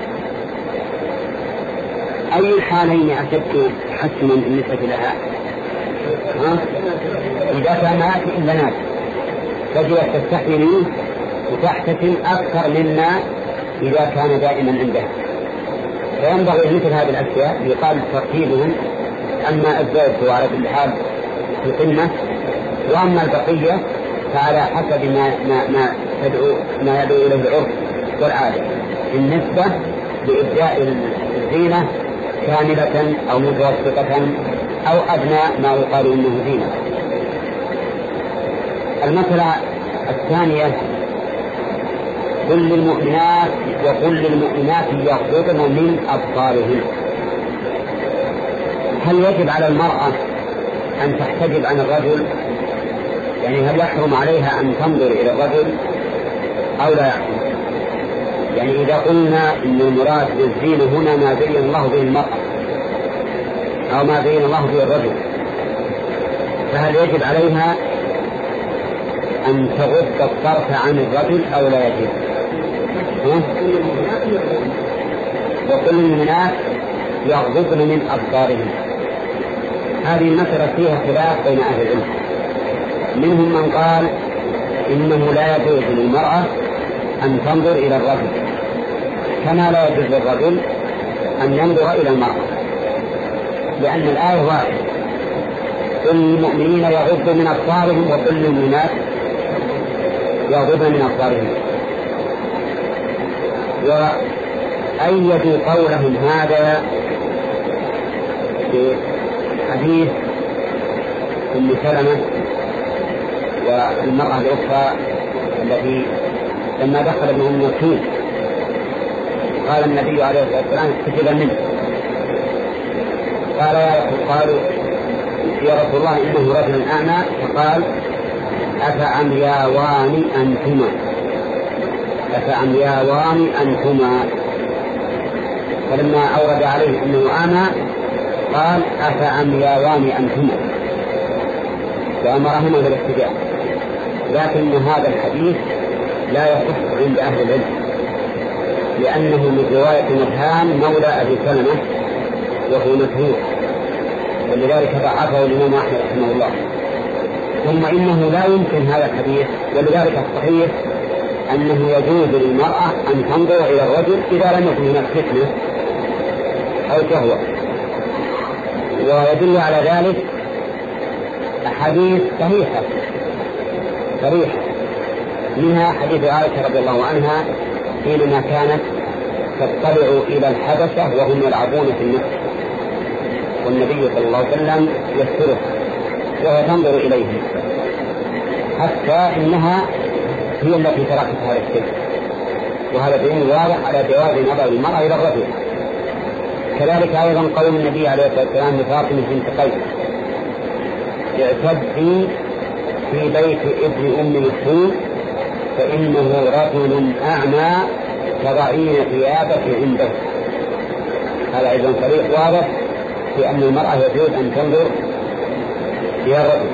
أي الحالين أشد حسنا بالنسبة لها؟ ها؟ إذا كان ما يأتي إلا نادر تجد تستحي منه وتحتسم أكثر مما إذا كان دائما عندها. فينبغي مثل هذه الأشياء يقال ترتيبهم، أما الزوج على كل حال في القمة، وأما البقية فعلى حسب ما ما ما يدعو ما يدعو إليه العرف والعادة بالنسبة لإبداء الزينة كاملة أو متوسطة أو أدنى ما يقال إنه زينة. المسألة الثانية قل للمؤمنات وقل للمؤمنات يغضضن من أبصارهن. هل يجب على المرأة أن تحتجب عن الرجل؟ يعني هل يحرم عليها أن تنظر إلى الرجل أو لا يحرم؟ يعني إذا قلنا إن المراد بالزينة هنا ما بين الله به المرأة أو ما بين الله به الرجل، فهل يجب عليها أن تغض الطرف عن الرجل أو لا يجب؟ وكل المؤمنات يغضضن من أبصارهن. هذه المسألة فيها خلاف بين أهل العلم، منهم من قال إنه لا يجوز للمرأة أن تنظر إلى الرجل كما لا يجوز للرجل أن ينظر إلى المرأة، لأن الآية واحدة كل المؤمنين يغضوا من أبصارهم وكل المؤمنات يغضبن من أبصارهم. وأيدوا قولهم هذا في حديث أم سلمة والمرأة الأخرى التي لما دخل ابن أم مكتوم قال النبي عليه الصلاة والسلام استجب منه، قال يا رسول قالوا يا رسول الله إنه رجل أعمى، فقال أفعمياوان أنتما أفعمياوان أنتما فلما أورد عليه أنه أعمى قال أفعمياوان أنتما وأمرهما بالاحتجاج. لكن هذا الحديث لا يصح عند أهل العلم لأنه من رواية مدهان مولى أبي سلمة وهو مشهور، ولذلك ضعفه الإمام أحمد رحمه الله. ثم إنه لا يمكن هذا الحديث، ولذلك الصحيح أنه يجوز للمرأة أن تنظر إلى الرجل إذا لم يكن هناك فتنة أو شهوة. ويدل على ذلك أحاديث صحيحة صريحة. منها حديث عائشة رضي الله عنها حينما كانت تطلع إلى الحبشة وهم يلعبون في النهر والنبي صلى الله عليه وسلم يستره وهي تنظر إليهم، حتى إنها هي التي تركت هذا الشيء، وهذا دليل واضح على جواز نظر المرأة إلى الرجل. كذلك أيضا قول النبي عليه الصلاة والسلام لفاطمة بنت قيس: اعتدي في بيت ابن أم مكتوم فإنه رجل أعمى تضعين ثيابك عنده. هذا أيضا صريح واضح في أن المرأة يجوز أن تنظر إلى الرجل.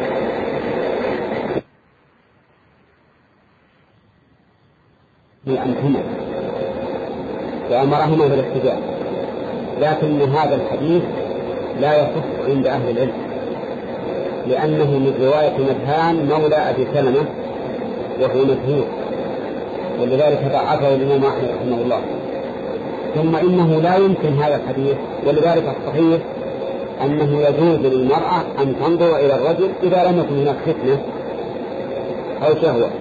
بأنهما وأمرهما بالاحتجاب، لكن هذا الحديث لا يصح عند أهل العلم، لأنه من رواية نبهان مولى أبي سلمة وهو مجهول، ولذلك ضعفه الإمام أحمد رحمه الله. ثم إنه لا يمكن هذا الحديث، ولذلك الصحيح أنه يجوز للمرأة أن تنظر إلى الرجل إذا لم يكن هناك فتنة أو شهوة.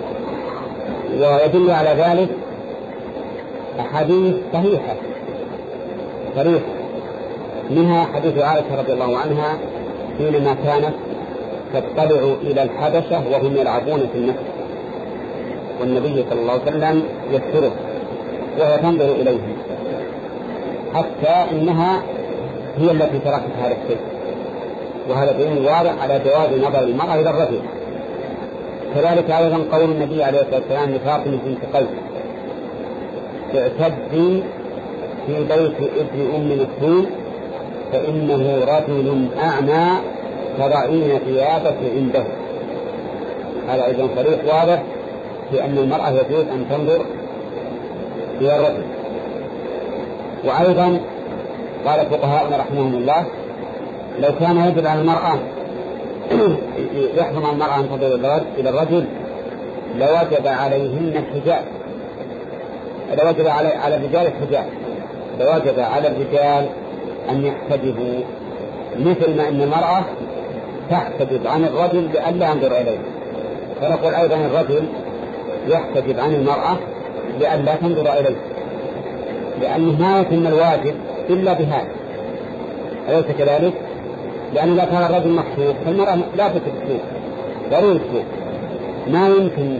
ويدل على ذلك أحاديث صحيحة صريحة، منها حديث عائشة رضي الله عنها حينما كانت تطلع إلى الحبشة وهم يلعبون في النهر والنبي صلى الله عليه وسلم يستره وهي تنظر إليهم، حتى إنها هي التي تركت هذا الشيء، وهذا دليل واضح على جواز نظر المرأة إلى الرجل. كذلك أيضا قول النبي عليه الصلاة والسلام لفاطمة بنت قيس: اعتدي في بيت ابن أم مكتوم فإنه رجل أعمى تضعين ثيابك عنده. هذا أيضا صريح واضح في أن المرأة يجوز أن تنظر إلى الرجل. وأيضا قال فقهاؤنا رحمهم الله: لو كان يجب على المرأة يحرم المرأة أن تنظر إلى الرجل لوجب عليهن الحجاب، لوجب على الرجال الحجاب، لوجب على الرجال أن يحتجبوا، مثل ما أن المرأة تحتجب عن الرجل لئلا ينظر إليه، فنقول أيضا الرجل يحتجب عن المرأة لئلا تنظر إليه، لأنه ما يتم الواجب إلا بهذا، أليس كذلك؟ لأن إذا كان الرجل مكشوف فالمرأة لا تكشف، ضروري تكشف، ما يمكن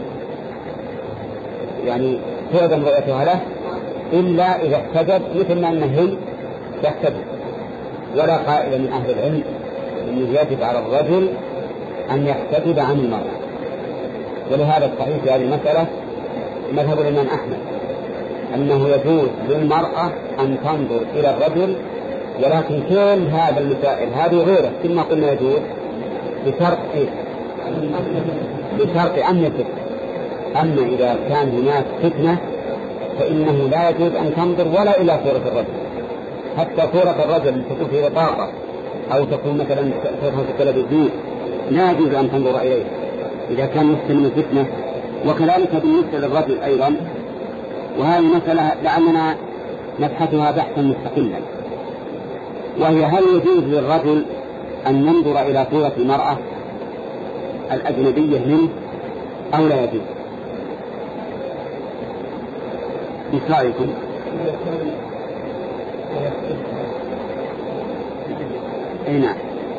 يعني تعدم رؤيتها له إلا إذا احتجب، مثل ما أنه هي تحتجب. ولا قائل من أهل العلم أنه يجب على الرجل أن يحتجب عن المرأة. ولهذا الصحيح في هذه المسألة مذهب الإمام أحمد أنه يجوز للمرأة أن تنظر إلى الرجل، ولكن كل هذا المسائل هذه غيره كما قلنا يجوز بشرط إيه؟ بشرط أمن الفتنة. أما إذا كان هناك فتنة فإنه لا يجوز أن تنظر ولا إلى صورة الرجل، حتى صورة الرجل تكون في بطاقة أو تكون مثلا صورة في التلفزيون لا يجوز أن تنظر إليه إذا كان يفتن من فتنة. وكذلك بالنسبة للرجل أيضا، وهذه مسألة لعلنا نبحثها بحثا مستقلا، وهي: هل يجوز للرجل أن ينظر إلى صورة المرأة الأجنبية منه أو لا يجوز؟ ايش رايكم؟ اي نعم.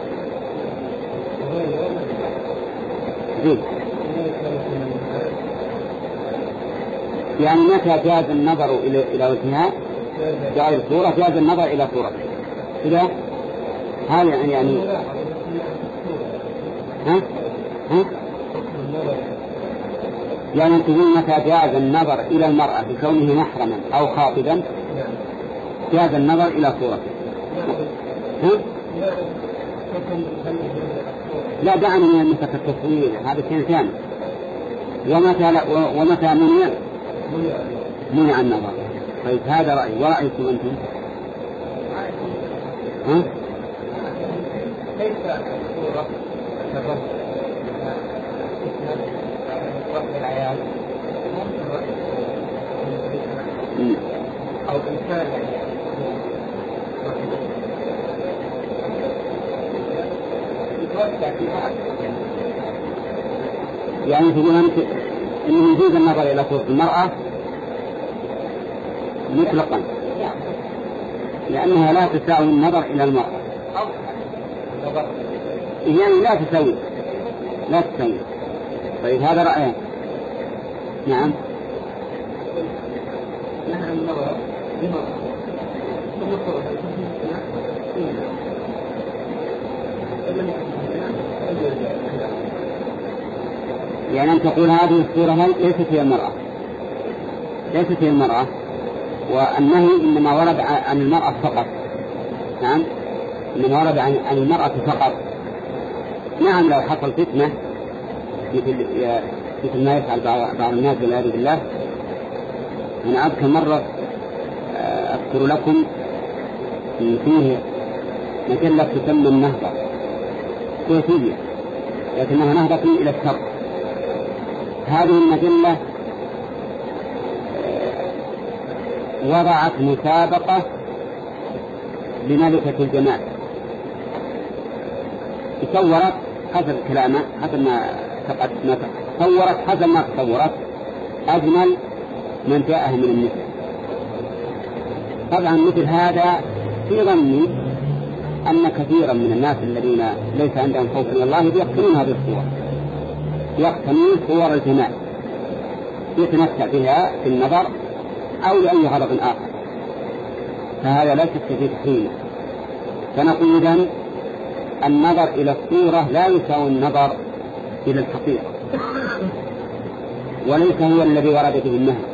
يعني متى جاز النظر الى الى وجهها جاز الصورة، جاز النظر الى صورتها كذا. هذا يعني يعني ها ها يعني تقول متى جاز النظر إلى المرأة بكونه محرما أو خاطبا جاز النظر إلى صورته. ها؟ لا دعني من المسك التصوير، هذا شيء ثاني. ومتى لا ومتى منع منع النظر. طيب هذا رأي، ورأيكم أنتم؟ ها؟ كيف الصورة الرجل رفع العيال أو إنسان يتوسع فيها يعني تقول أنت إنه يجوز النظر إلى صورة المرأة مطلقا لأنها لا تساوي النظر إلى المرأة، يعني لا تساوي لا تساوي. طيب هذا رأيه. نعم. يعني أن تقول هذه الصورة ليست هي المرأة، ليست هي المرأة، والنهي إنما ورد عن المرأة فقط. نعم، إنما ورد عن المرأة فقط. نعم، لو حصل فتنة مثل مثل ما يفعل بعض الناس والعياذ بالله. أنا أذكر مرة أذكر لكم إن فيه مجلة تسمى النهضة كويتية، لكنها نهضة إلى الشر. هذه المجلة وضعت مسابقة لملكة الجمال، تصورت حسب كلامه حسب ما تصورت حسب ما تصورت أجمل من جاءه من النساء. طبعا مثل هذا في ظني أن كثيرا من الناس الذين ليس عندهم خوف من الله يقتنون هذه الصور، يقتنون صور الجمال يتمتع بها في النظر أو لأي غرض آخر، فهذا لا شك في تحريمه. فنقول إذن النظر إلى الصورة لا يساوي النظر إلى الحقيقة، وليس هو الذي ورد به النهي.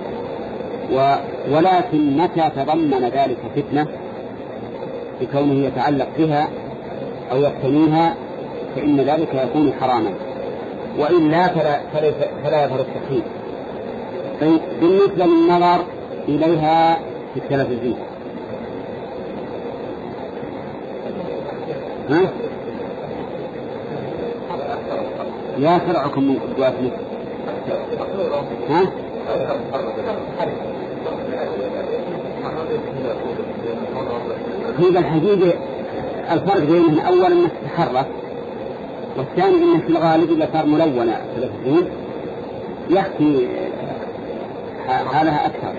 ولكن متى تضمن ذلك فتنة بكونه يتعلق بها أو يقتنيها فإن ذلك يكون حراما، وإلا فلا, فلا يظهر التحريم. بالنسبة للنظر إليها في التلفزيون، ها؟ يا فرعكم من قدوات مصر، ها؟ هذا الحقيقة الفرق بينهم أولا أنه تتحرك، والثاني أنه في الغالب إذا صار ملونة التلفزيون يخفي حالها أكثر،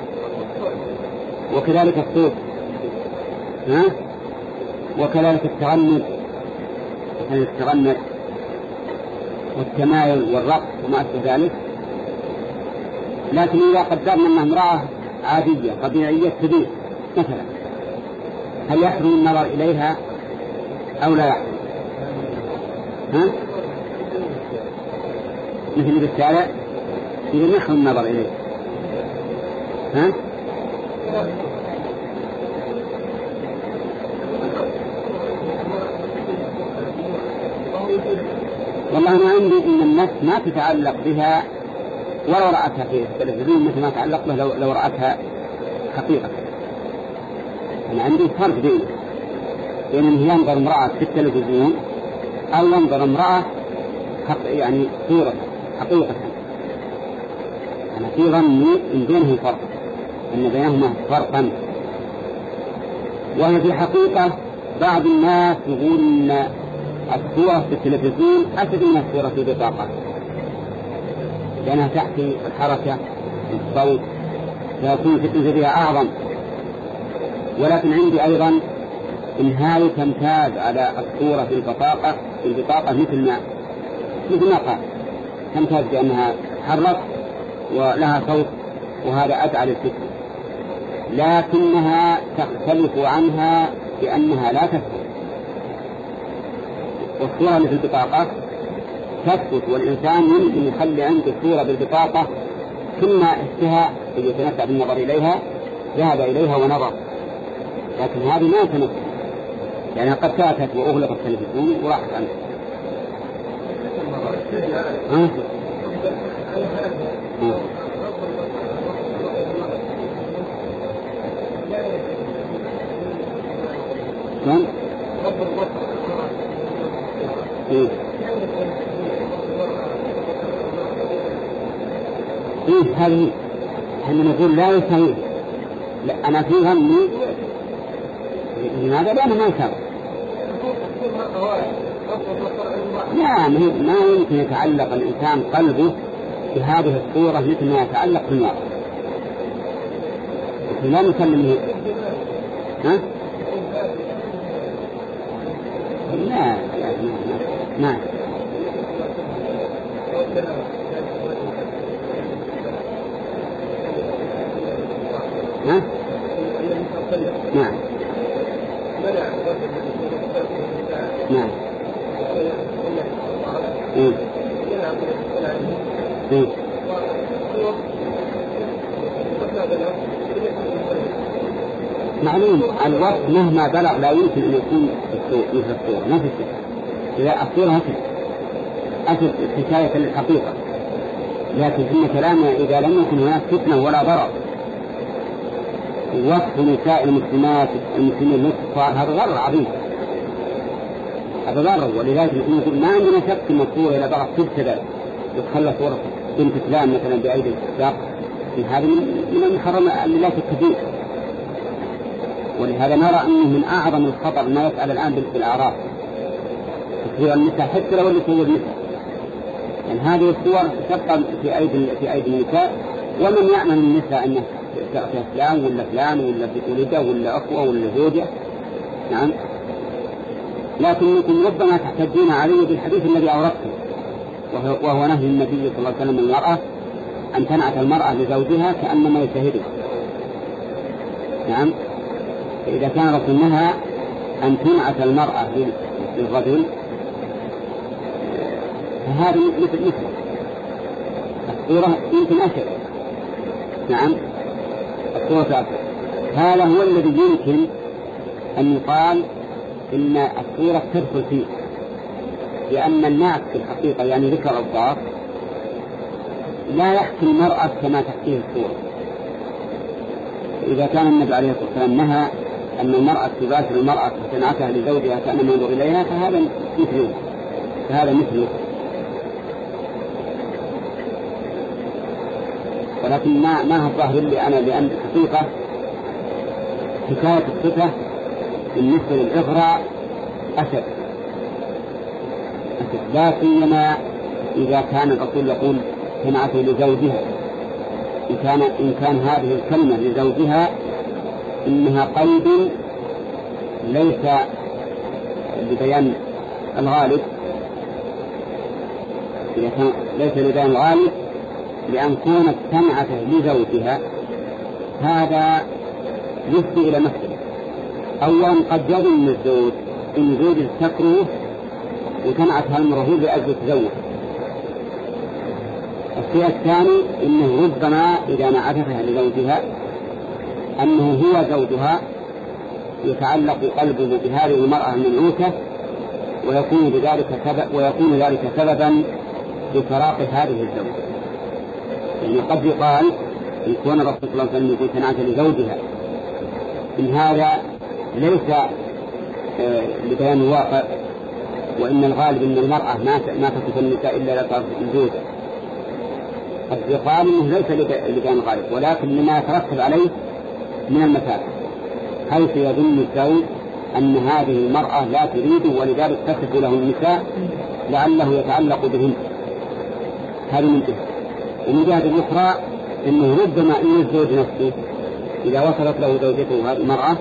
وكذلك الصوت، ها؟ وكذلك التغنج التغنج والتمايل والرقص وما أشبه ذلك. لكن إذا قدرنا أنها امرأة عادية طبيعية تبيع مثلا، هل يحرم النظر إليها أو لا يحرم؟ ها؟ مثل بالتالي إذا يحرم النظر إليه، ها؟ والله ما عندي إن الناس ما تتعلق بها ولو رأتها في التلفزيون مثل ما تعلق به لو, لو رأتها حقيقة. أنا عندي فرق بين بين أن ينظر امرأة في التلفزيون أو ينظر امرأة حق يعني صورة حقيقة. أنا في ظني إن بينهم فرق، أن بينهما فرقا. وهي في حقيقة بعض الناس يقول أن الصورة في التلفزيون أسد من الصورة في بطاقة، لأنها تحكي الحركة الصوت فيكون فتنة بها أعظم. ولكن عندي أيضا إن هذه تمتاز على الصورة في البطاقة في البطاقة مثل ما مثل ما قال، تمتاز بأنها تحرك ولها صوت، وهذا أدعى للفتنة. لكنها تختلف عنها بأنها لا تثبت، والصورة اللي في البطاقة تثبت، والإنسان يمكن يخلي عنده صورة بالبطاقة ثم اشتهى يتنفع بالنظر إليها ذهب إليها ونظر، لكن هذه ما تنفع، يعني قد فاتت وأغلق التلفزيون وراحت عنه. ها؟ من؟ إيه؟ إيه هذه؟ إحنا نقول لا يساوي. لا، أنا في ظني لماذا؟ لأنه ما يساوي. لا، ما يمكن يتعلق الإنسان قلبه بهذه الصورة مثل ما يتعلق بالمرأة. لا نسلم ها؟ لا لا ها؟ نعم نعم إيه. إيه. معلوم الوقت مهما بلغ لا يمكن أن يكون مثل الصورة، ما في شيء. إذا الصورة أكد أكد حكاية للحقيقة، لكن إن كلامنا إذا لم يكن هناك فتنة ولا ضرر وصف نساء المسلمات المسلمين للكفار هذا ضرر عظيم، هذا ضرر. ولذلك نقول ما عندنا شك ان الصورة إذا بغت تبتدأ يتخلى صورة بنت فلان مثلا بأيدي الساق، هذا من المحرم لا تكذيب. ولهذا نرى أنه من أعظم الخطر ما يفعل الآن بالأعراف تصوير النساء حتى لو اللي تصور النساء، يعني هذه الصور تبقى في أيدي في أيدي النساء، ومن يعمل النساء أنه تأتي فلان ولا فلان ولا ولده ولا أخوة ولا زوجة. نعم، لكنكم ربما تحتجون عليه بالحديث الذي أوردته، وهو, وهو نهي النبي صلى الله عليه وسلم المرأة أن تنعت المرأة لزوجها كأنما يشاهده. نعم، فإذا كان رسولها أن تنعت المرأة للرجل فهذا مثل مثل الصورة يمكن أشد. نعم، الصورة أكثر. هذا هو الذي يمكن أن يقال إن الصورة تدخل فيه، لأن النعت في الحقيقة يعني ذكر الضار لا يحكي المرأة كما تحكيه الصورة. إذا كان النبي عليه الصلاة والسلام نهى أن المرأة تباشر المرأة تنعتها لزوجها كأنما ينظر إليها فهذا مثله فهذا مثله ولكن ما ما هو الظاهر لي أنا، لأن الحقيقة حكاية الصفة بالنسبة للإغراء أشد أشد، لا سيما إذا كان الرسول يقول تنعته لزوجها. إن كان إن كان هذه الكلمة لزوجها إنها قيد ليس لبيان الغالب، إذا كان ليس لبيان الغالب لأن كونت تنعته لزوجها هذا يفضي إلى مسألة. أولا قد يظن الزوج إن زوج تكره وتنعتها المرأة لأجل تزوج. الشيء الثاني إنه ربما إذا نعتها لزوجها أنه هو زوجها يتعلق قلبه بهذه المرأة المنعوتة ويكون بذلك سبب ويكون ذلك سببا لفراق هذه الزوجة. يعني قد يقال إن كون الرسول صلى الله عليه وسلم يقول تنعت لزوجها إن هذا ليس آه لبيان الواقع، وإن الغالب أن المرأة ما تكف النساء إلا لطرف الزوجة. قد يقال إنه ليس لبيان الغالب ولكن لما يترتب عليه من المسائل، حيث يظن الزوج أن هذه المرأة لا تريده ولذلك تصف له النساء لعله يتعلق بهن. هذا من جهة. ومن جهة الأخرى إنه ربما إن الزوج نفسه إذا وصلت له زوجته هذه المرأة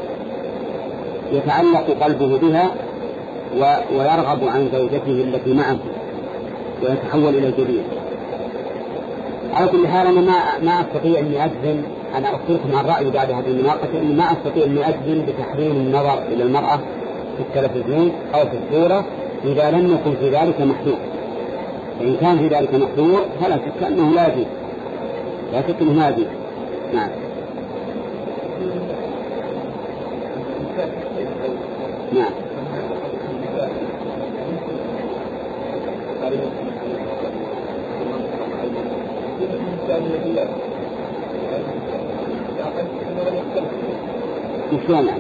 يتعلق قلبه بها ويرغب عن زوجته التي معه ويتحول إلى الجديد. على كل حال أنا ما ما أستطيع أن أجزم، أنا أخبركم عن رأيي بعد هذه المناقشة، أني ما أستطيع أن أجزم بتحريم النظر إلى المرأة في التلفزيون أو في الصورة إذا لم يكن في ذلك محذور. فإن كان في ذلك محذور فلا شك أنه لا يجوز، لا شك أنه لا يجوز. نعم. نعم. شلون يعني؟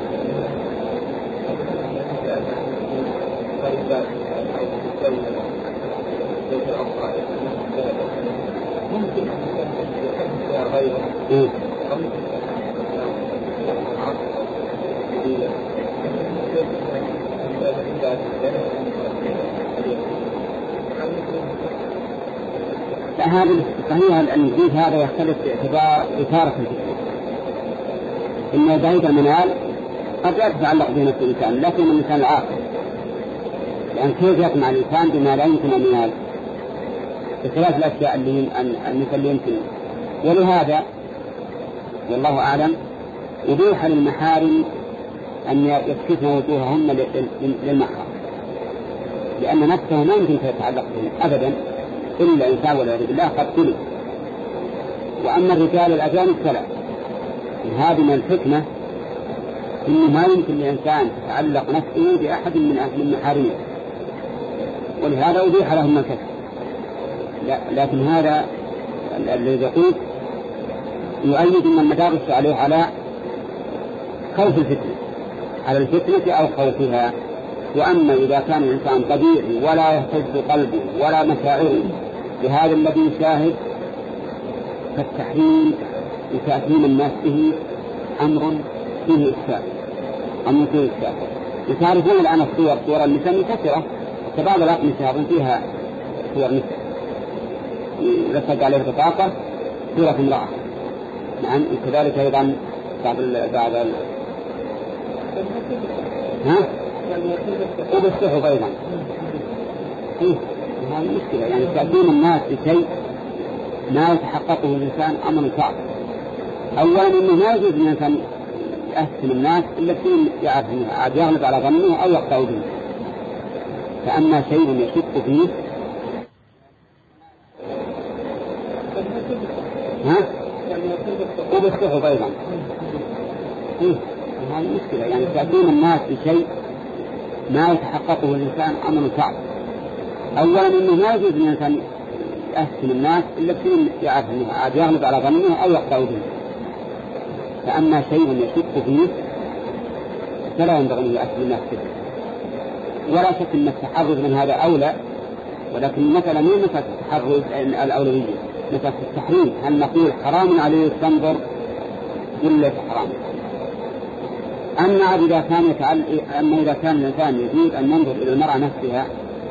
ممكن أن فهذا صحيح النزيف هذا يختلف باعتبار إثارة الفتنة. إن بعيد المنال قد لا تتعلق بنفس الإنسان، لكن الإنسان العاقل، لأن كيف يقمع الإنسان بما لا يمكن أن ينال بثلاث الأشياء اللي المثل يمكن. ولهذا والله أعلم أبيح للمحارم أن يكشفن وجوههن للمحرم، لأن نفسه ما يمكن تتعلق به أبدا إلا إنسان والعياذ بالله قد سلب. وأما الرجال الأجانب فلا. هذه من الحكمة إنه ما يمكن لإنسان تتعلق نفسه بأحد من أهل المحارمين، ولهذا أبيح لهم الكشف. لكن هذا الذي يقول يؤيد أن المدارس عليه على خوف الفتنة، على الفتنة أو خوفها. وأما إذا كان الإنسان طبيعي ولا يهتز قلبه ولا مشاعره بهذا الذي يشاهد، فالتحريم وتأثيم الناس به أمر فيه إشكال، أمر فيه إشكال. يتعرفون الآن الصور، صور النساء منتشرة، فبعض الأقمشة فيها صور نساء يلصق عليه بطاقة صورة امرأة. نعم، وكذلك أيضا بعض ال بعض ال ها وبالصحف أيضا. إيه هذه مشكلة، يعني تأثيم الناس بشيء ما يتحققه الإنسان أمر صعب. أولا إنه ما يجوز أن الإنسان يأثم الناس إلا شيء يعرفه يغلب على ظنه أو يقطع به. فأما شيء يشك فيه ها وبالصحف أيضا. إيه هذه مشكلة، يعني تأثيم الناس بشيء ما يتحققه الإنسان أمر صعب. أولا إنه ما يجوز أن الإنسان يأثم الناس إلا شيء يعرفه يغلب على ظنه أو يقطع به. فأما شيء يشك فيه فلا ينبغي أن يأثم الناس به. ولا شك أن التحرز من هذا أولى، ولكن مثلا مو مثل التحرز الأولوية، مثل التحريم هل نقول حرام عليه تنظر إلا حرام. أما إذا كان يتعلق أما إذا كان الإنسان يريد أن ينظر إلى المرأة نفسها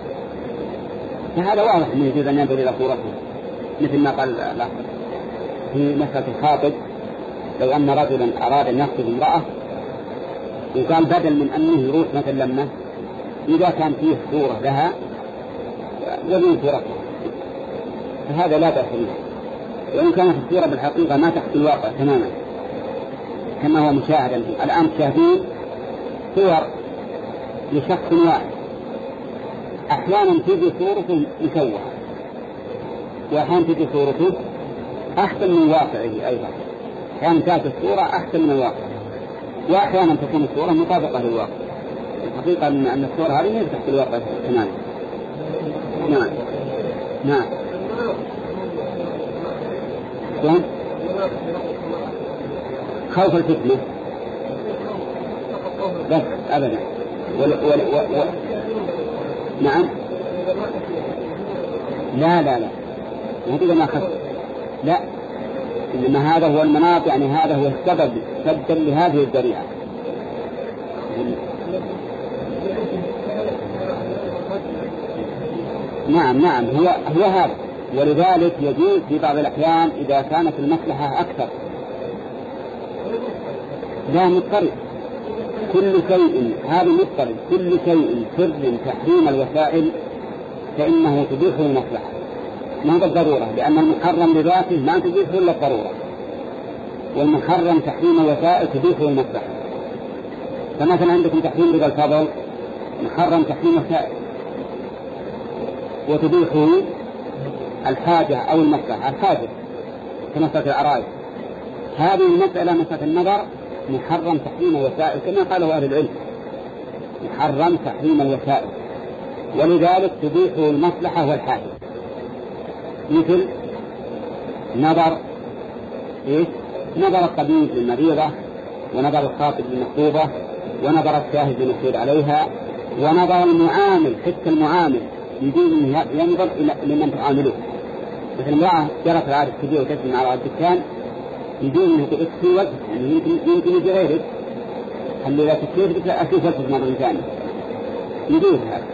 فهذا واضح أنه يجوز أن ينظر إلى صورته، مثل ما قال الآخر في مسألة الخاطب. لو أن رجلا أراد أن يخطب امرأة وقال بدل من أنه يروح مثل لما إذا كان فيه صورة لها يبين صورتها، فهذا لا بأس به، وإن كانت الصورة بالحقيقة ما تحت الواقع تماما كما هو مشاهدا. الآن تشاهدين صور لشخص واحد، أحيانا تجي صورته مشوهة، وأحيانا تجي صورته أحسن من واقعه أيضا. أحيانا تأتي الصورة أحسن من الواقع، وأحيانا تكون الصورة مطابقة للواقع. الحقيقة أن الصورة هذه ليست تحت الواقع تماما. نعم نعم كم؟ خوف الفتنة بس أبدا. ول... ول... ول... نعم لا لا لا هذا ما خف، لا، إنما هذا هو المناط، يعني هذا هو السبب سدا لهذه الذريعة. نعم نعم هو هو هذا. ولذلك يجوز في بعض الأحيان إذا كانت المصلحة أكثر. لا مضطرد كل شيء، هذا مضطرد كل شيء سر تحريم الوسائل فإنه تبيحه المصلحة، ما هو بالضرورة، لأن المحرم بذاته ما تبيحه إلا الضرورة، والمحرم تحريم الوسائل تبيحه المصلحة. فمثلا عندكم تحريم ربا الفضل، محرم تحريم وسائل، وتبيحه الحاجة أو المصلحة. الحاجة كمسألة العرائض، هذه المسألة مسألة النظر محرم تحريم الوسائل كما قاله أهل العلم، محرم تحريم الوسائل، ولذلك تبيحه المصلحة والحاجة. مثل نظر إيه؟ نظر الطبيب للمريضة، ونظر الخاطب للمخطوبة، ونظر الشاهد للمشهود عليها، ونظر المعامل حتى المعامل يجوز ينظر إلى لمن تعامله. مثل امرأة جرت العادة كبيرة وتجري على الدكان يجوز أنه تأتي وجه، يعني يمكن يمكن يجي غيرك، خلي لا تكيف أشوف وجه مرة ثانية، يجوز هذا.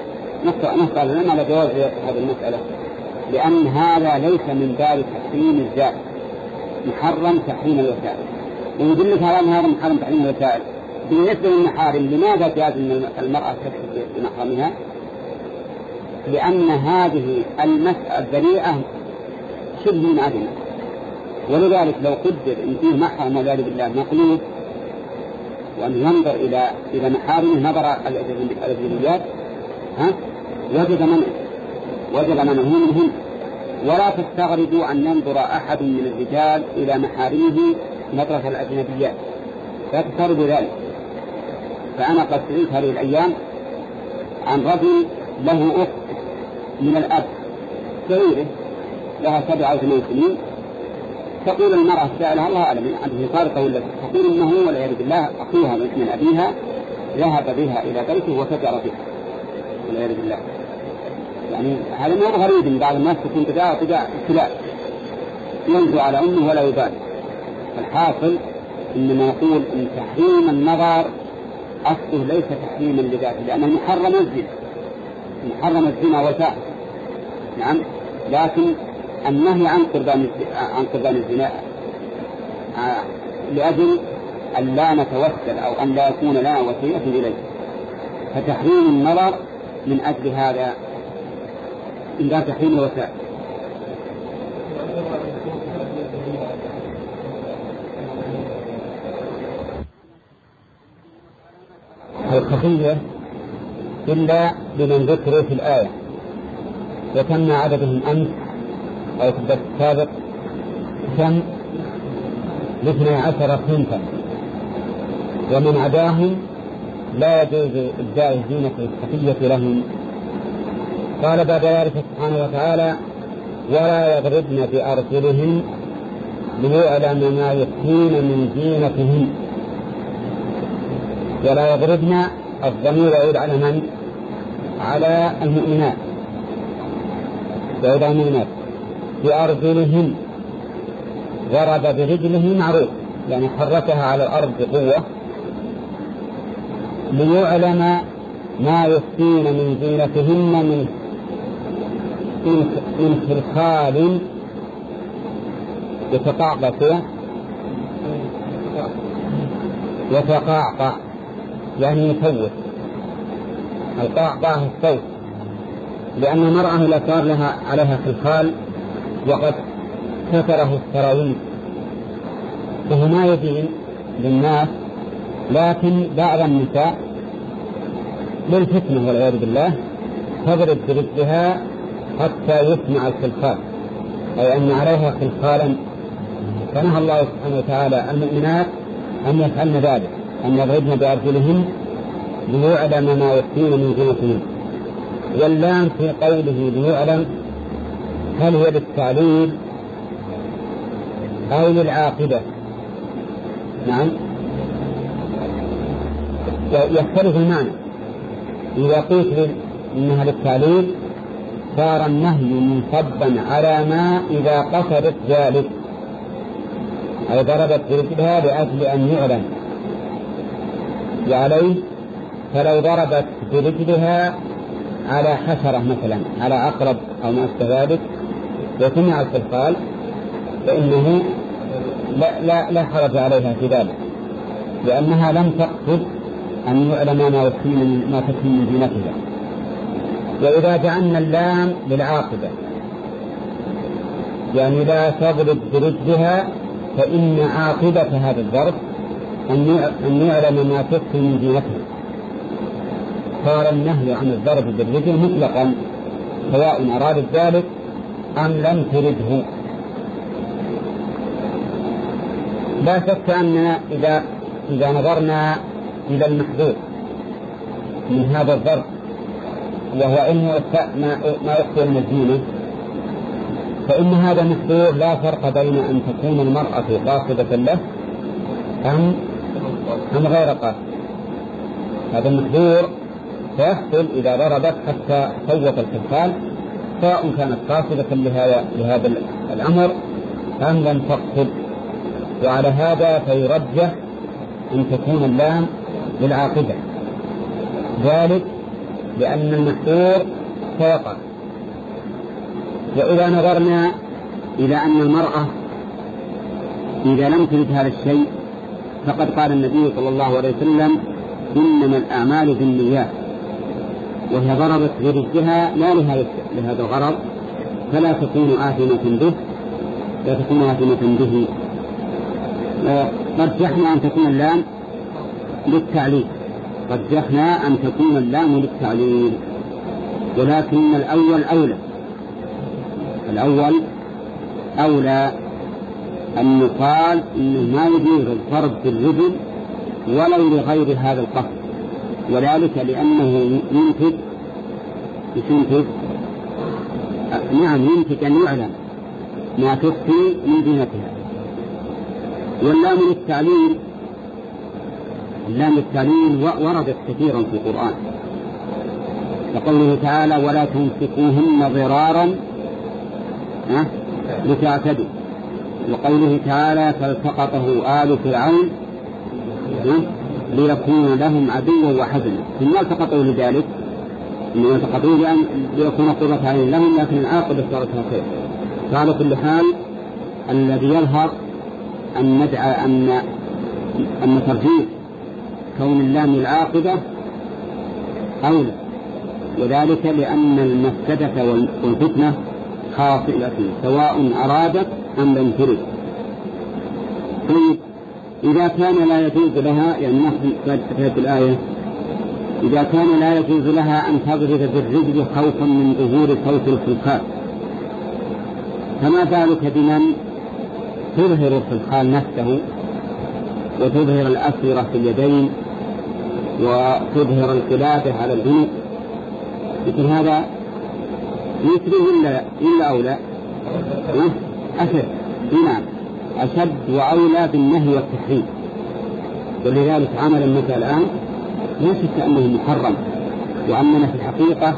نسأل لنا على جواز هذه المسألة، لأن هذا ليس من باب تحريم الذات، محرم تحريم الوسائل. ويدلك على أن هذا محرم تحريم الوسائل. بالنسبة للمحارم لماذا جاز أن المرأة تكشف بمحرمها؟ لأن هذه المسألة الذريعة شبه منعدمة، ولذلك لو قدر إن فيه محرم والعياذ بالله مقلوب وأن ينظر إلى إلى محارمه نظر الأجنبيات ها وجد من وجد منه منهم. ولا تستغربوا أن ينظر أحد من الرجال إلى محارمه نظرة الأجنبيات، لا تستغربوا ذلك. فأنا قد سئلت هذه الأيام عن رجل له أخت من الأب صغيرة لها سبع أو ثمان سنين، تقول المرأة السائلة الله أعلم عنده فارقة ولا، تقول إنه والعياذ بالله أخوها من أبيها ذهب بها إلى بيته وفجر بها والعياذ بالله. يعني هذا ما غريب من بعض الناس تكون تداعى تداعى ابتلاء ينزو على أمه ولا يبالي. الحاصل إنما نقول إن تحريم النظر أصله ليس تحريما لذاته، لأنه محرم الزنا محرم الزنا والفاحشة نعم، لكن النهي عن قربان عن قربان الزنا لأجل أن لا نتوسل أو أن لا يكون لنا وسيلة إليه، فتحريم النظر من أجل هذا إن كان تحريم الوسائل. الخفية إلا لمن ذكروا في الآية، وتم عددهم أمس أو في الدرس السابق كم اثني عشر صنفا، ومن عداهم لا يجوز إبداء الزينة الخفية لهم. قال بعد ذلك سبحانه وتعالى ولا يضربن بأرجلهن ليعلم ما يخفين من زينتهن. ولا يضربن الضمير يعود على من؟ على المؤمنات، يعود على المؤمنات. بأرجلهن ضرب برجله معروف يعني حركها على الأرض بقوة، ليعلم ما يخفين من زينتهن من من خلخال يتقعقع يتقعقع يعني يفوت. القعقع الصوت، لأن المرأة لا صار لها عليها خلخال وقد ستره السراويل فهو ما يبين للناس، لكن بعض النساء للفتنة والعياذ بالله تضرب برجلها حتى يسمع الخلخال، أي أن عليها خلخالا. فنهى الله سبحانه وتعالى المؤمنات أن يفعلن ذلك، أن يضربن بأرجلهن ليعلم ما يخفين من زينتهن. واللام في قوله ليعلم هل هي للتعليل أو للعاقبة؟ نعم يختلف المعنى. إذا قلت إنها للتعليل صار النهي منصبا على ما إذا قصدت ذلك، أي ضربت برجلها لأجل أن يعلم عليه. فلو ضربت برجلها على حشرة مثلا على عقرب أو ما أشبه ذلك وسمع الخلخال فإنه لا, لا, لا حرج عليها في ذلك، لأنها لم تقصد أن يعلم ما يخفين ما تخفي من زينتها. وإذا جعلنا اللام للعاقبة يعني لا تضرب برجلها، فإن عاقبة هذا الضرب أن يعلم ما تخفي من زينتها. صار النهي عن الضرب بالرجل مطلقا سواء أرادت ذلك أم لم ترده. لا شك أننا إذا, إذا نظرنا إلى المحذور من هذا الضرب وهو علم ما يخفي من الزينة، فإن هذا محذور لا فرق بين أن تكون المرأة قاصدة له أم, أم غير قاصدة. هذا المحذور سيحصل إذا ضربت حتى صوت الخلخال سواء كانت قاصدة لهذا, لهذا الأمر أم لم تقصد. وعلى هذا فيرجح أن تكون اللام للعاقبة، ذلك لأن المحذور فيقع. وإذا نظرنا إلى أن المرأة إذا لم ترد هذا الشيء فقد قال النبي صلى الله عليه وسلم إنما الأعمال بالنيات، وهي ضربت برجلها لا لهذا الغرض فلا تكون آثمة به لا تكون آثمة به. رجحنا أن تكون اللام للتعليل رجحنا أن تكون اللام للتعليل ولكن الأول أولى الأول أولى أن يقال إنه ما يجوز الضرب بالرجل ولو لغير هذا القصد، وذلك لأنه ينتج ينتج نعم ينتج أن يعلم ما تخفي من زينتها. واللام للتعليل اللام للتعليل وردت كثيرا في القرآن، كقوله تعالى ولا تمسكوهن ضرارا لتعتدوا، وقوله تعالى فالتقطه آل فرعون ليكون لهم عدوا وحزنا. ثم التقطوا لذلك إنما التقطوا ليكون قرة عين لهم، لكن العاقبة صارتها خير. فعلى كل حال الذي يظهر أن ندعى أن أن ترجيح كون اللام العاقبة أولى، وذلك لأن المفسدة والفتنة خاطئة سواء أرادت أم لم ترد. طيب إذا كان لا يجوز لها يعني نحن في الآية إذا كان لا يجوز لها أن تضرب بالرجل خوفا من ظهور صوت الخلخال، فما بالك بمن تظهر الخلخال نفسه وتظهر الأسورة في اليدين وتظهر القلادة على العنق؟ مثل هذا يشبه إلا إلا أولى أشد نعم أشد وأولى بالنهي والتحريم. ولذلك عملا مثل الآن لا شك أنه محرم، وأننا في الحقيقة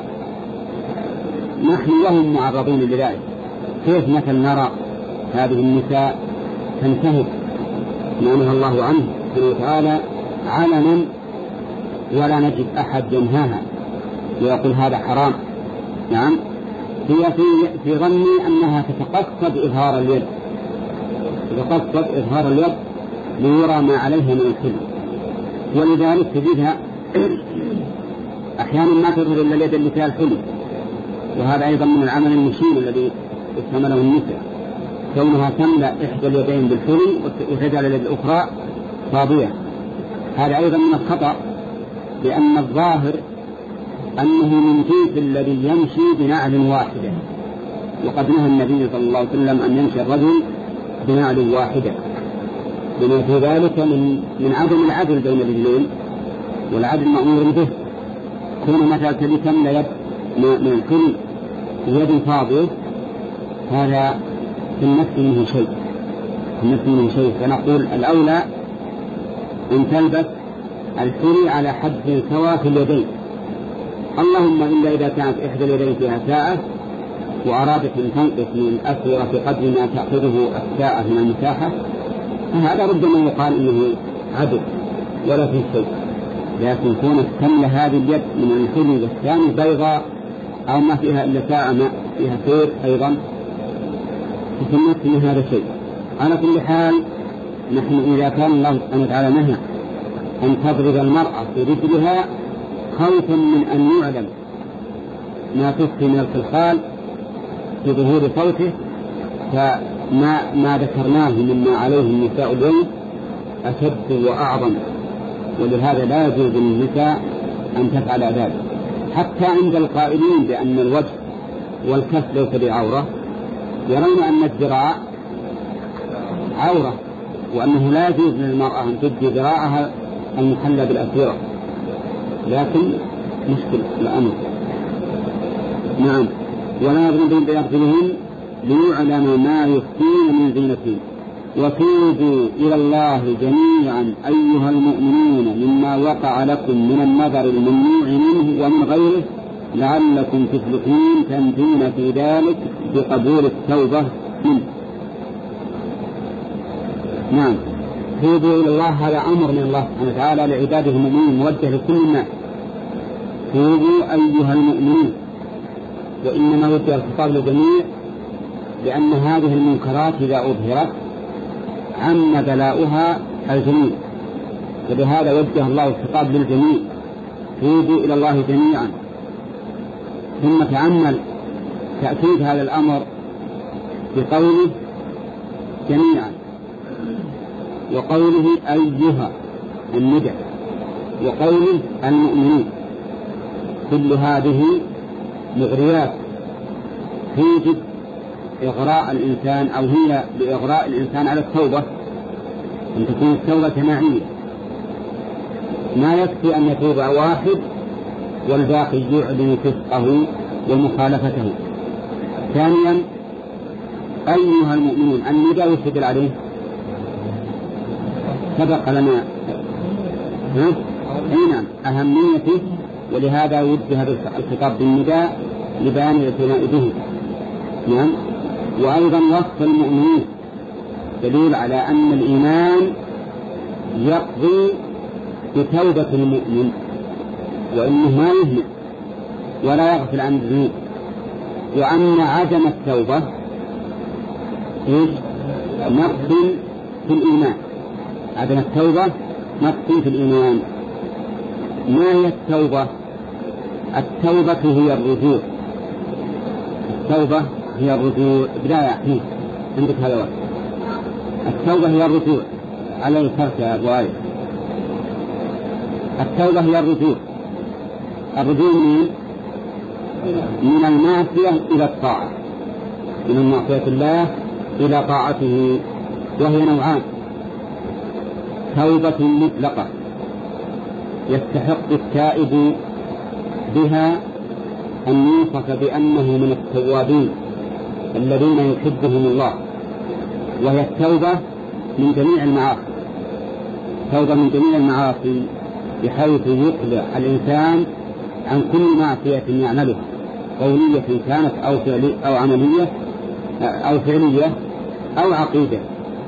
نحن وهم معرضون لذلك. كيف مثل نرى هذه النساء تنتهك ما نهى الله عنه سبحانه وتعالى علنا ولا نجد أحد ينهاها ويقول هذا حرام؟ نعم هي في في ظني أنها تتقصد إظهار اليد تتقصد إظهار اليد ليرى ما عليها من الكلم، ولذلك تجدها أحيانا ما تظهر إلا اليد اللي فيها الحلي، وهذا أيضا من العمل المشين الذي استعمله النساء، كونها تملأ إحدى اليدين بالحلي وتجعل اليد الأخرى فاضية. هذا أيضا من الخطأ، لأن الظاهر أنه من جنس الذي يمشي بنعل واحدة، وقد نهى النبي صلى الله عليه وسلم أن يمشي الرجل بنعل واحدة، بما في ذلك من من عدم العدل بين الرجلين، والعدل مأمور به. كون مثلا تبي تملأ يد من الحلي بيد فاضية، هذا في النفس منه شيء في النفس منه شيء فنقول الأولى أن تلبس الحلي على حد سواء في اليدين، اللهم إلا إذا كانت إحدى اليدين فيها ساعة وأرادت أن تنقص من الأسورة بقدر ما تأخذه الساعة من المساحة، هذا ربما يقال إنه عدل ولا في شيء. لكن كونت تملأ هذه اليد من الحلي والثاني بيضاء أو ما فيها إلا ساعة ما فيها سير أيضا، فسمت من هذا شيء. على كل حال نحن إذا كان الله سبحانه وتعالى نهى أن تضرب المرأة في رجلها خوفا من أن يعلم ما تخفي من الخلخال في ظهور صوته، فما ما ذكرناه مما عليه النساء اليوم أشد وأعظم، ولهذا لا يجوز للنساء أن تفعل ذلك. حتى عند القائلين بأن الوجه والكف ليس بعورة يرون أن الذراع عورة، وأنه لا يجوز للمرأة أن تبدي ذراعها المحلى بالأسورة، لكن مشكل الأمر. نعم ولا يضربن بأرجلهن ليعلم ما يخفين من زينتهن وتوبوا إلى الله جميعا أيها المؤمنون مما وقع لكم من النظر الممنوع منه ومن غيره لعلكم تفلحون تنجون في ذلك بقبول التوبة منه. نعم توبوا إلى الله، هذا أمر من الله سبحانه وتعالى لعباده المؤمنين موجه لكل الناس. توبوا أيها المؤمنون وإنما وجه الخطاب للجميع، لأن هذه المنكرات إذا أظهرت عم بلاؤها الجميع، فبهذا وجه الله الخطاب للجميع: توبوا إلى الله جميعا. ثم تأمل تأكيد هذا الأمر بقوله جميعا، وقوله أيها الندى، وقوله المؤمنين. كل هذه مغريات توجب إغراء الإنسان، أو هي لإغراء الإنسان على التوبة، أن تكون التوبة جماعية. ما يكفي أن يتوب واحد والباقي يعلن فسقه ومخالفته. ثانيا أيها المؤمنون، الندى يشتغل عليه سبق لنا هنا أهميته، ولهذا وجه الخطاب بالنداء لبيان الاعتناء به. نعم. وأيضا وصف المؤمنين دليل على أن الإيمان يقضي بتوبة المؤمن، وإنه ما يهمل ولا يغفل عن الذنوب، وأن عدم التوبة إيش؟ نقص في الإيمان. عدم التوبة نقص في الإيمان. ما هي التوبة؟ التوبة هي الرجوع. التوبة هي الرجوع. بداية حين عندك هذا وقت. التوبة هي الرجوع على الفرق يا أبو آية. التوبة هي الرجوع. الرجوع من من المعصية إلى الطاعة، من معصية الله إلى طاعته، وهي نوعان: توبة مطلقة يستحق التائب بها أن يوصف بأنه من التوابين الذين يحبهم الله، وهي التوبة من جميع المعاصي. توبة من جميع المعاصي بحيث يقلع الإنسان عن كل معصية يعملها، قولية كانت أو فعلية أو عملية أو فعلية أو عقيدة.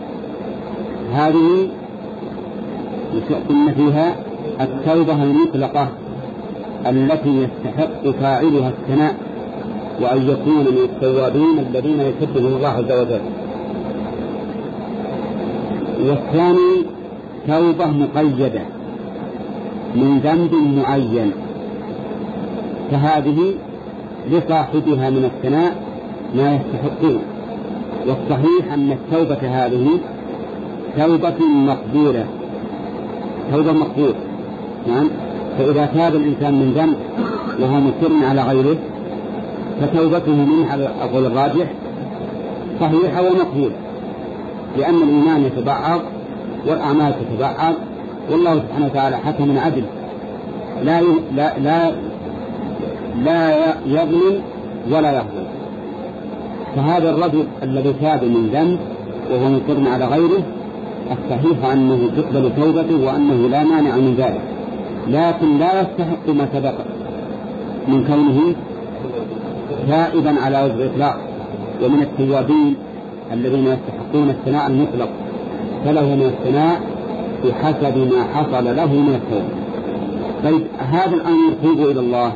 هذه قلنا فيها التوبة المطلقة التي يستحق فاعلها الثناء، وأن يكون من التوابين الذين يحبهم الله عز وجل. والثاني توبة مقيدة من ذنب معين، فهذه لصاحبها من الثناء ما يستحقون. والصحيح أن التوبة هذه توبة مقبولة، توبة مقبولة. نعم. فإذا تاب الإنسان من ذنب وهو مصر على غيره فتوبته منه على القول الراجح صحيحة ومقبولة، لأن الإيمان يتبعض والأعمال تتبعض، والله سبحانه وتعالى حكم من عدل لا لا لا لا يظلم ولا يظلم. فهذا الرجل الذي تاب من ذنب وهو مصر على غيره الصحيح أنه تقبل توبته وأنه لا مانع من ذلك، لكن لا يستحق ما سبق من كونه تائبا على وجه الإطلاق، ومن التوابين الذين يستحقون الثناء المطلق، فله من الثناء بحسب ما حصل له من التوبة. طيب هذا الأمر توبوا إلى الله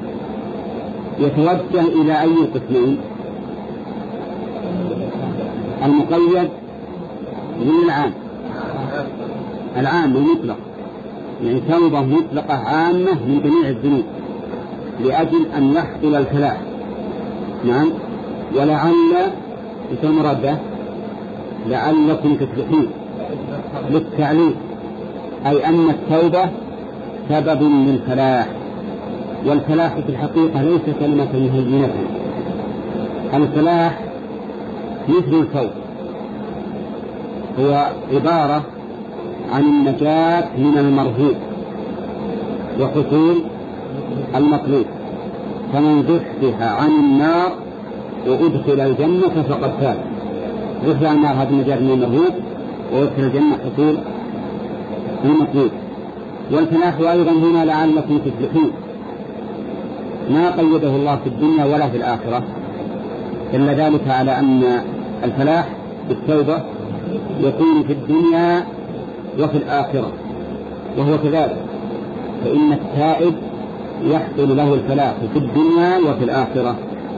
يتوجه إلى أي قسمين؟ المقيد من العام، العام المطلق، يعني توبة مطلقة عامة من جميع الذنوب لأجل أن يحصل الفلاح. نعم. ولعل المراد لعلكم تفلحون للتعليم، أي أن التوبة سبب للفلاح. والفلاح في الحقيقة ليس كلمة مهينة، الفلاح مثل الفوز، هو عبارة عن النجاة من المرهوب وحصول المطلوب. فمن زحزح عن النار وأدخل الجنة فقد فاز. زحزح عن النار هذا النجاة من المرهوب، وأدخل الجنة حصول المطلوب. والفلاح أيضا هنا لعلكم تفلحون، ما قيده الله في الدنيا ولا في الآخرة، إلا ذلك على أن الفلاح بالتوبة يكون في الدنيا وفي الآخرة، وهو كذلك، فإن التائب يحصل له الفلاح في الدنيا وفي الآخرة،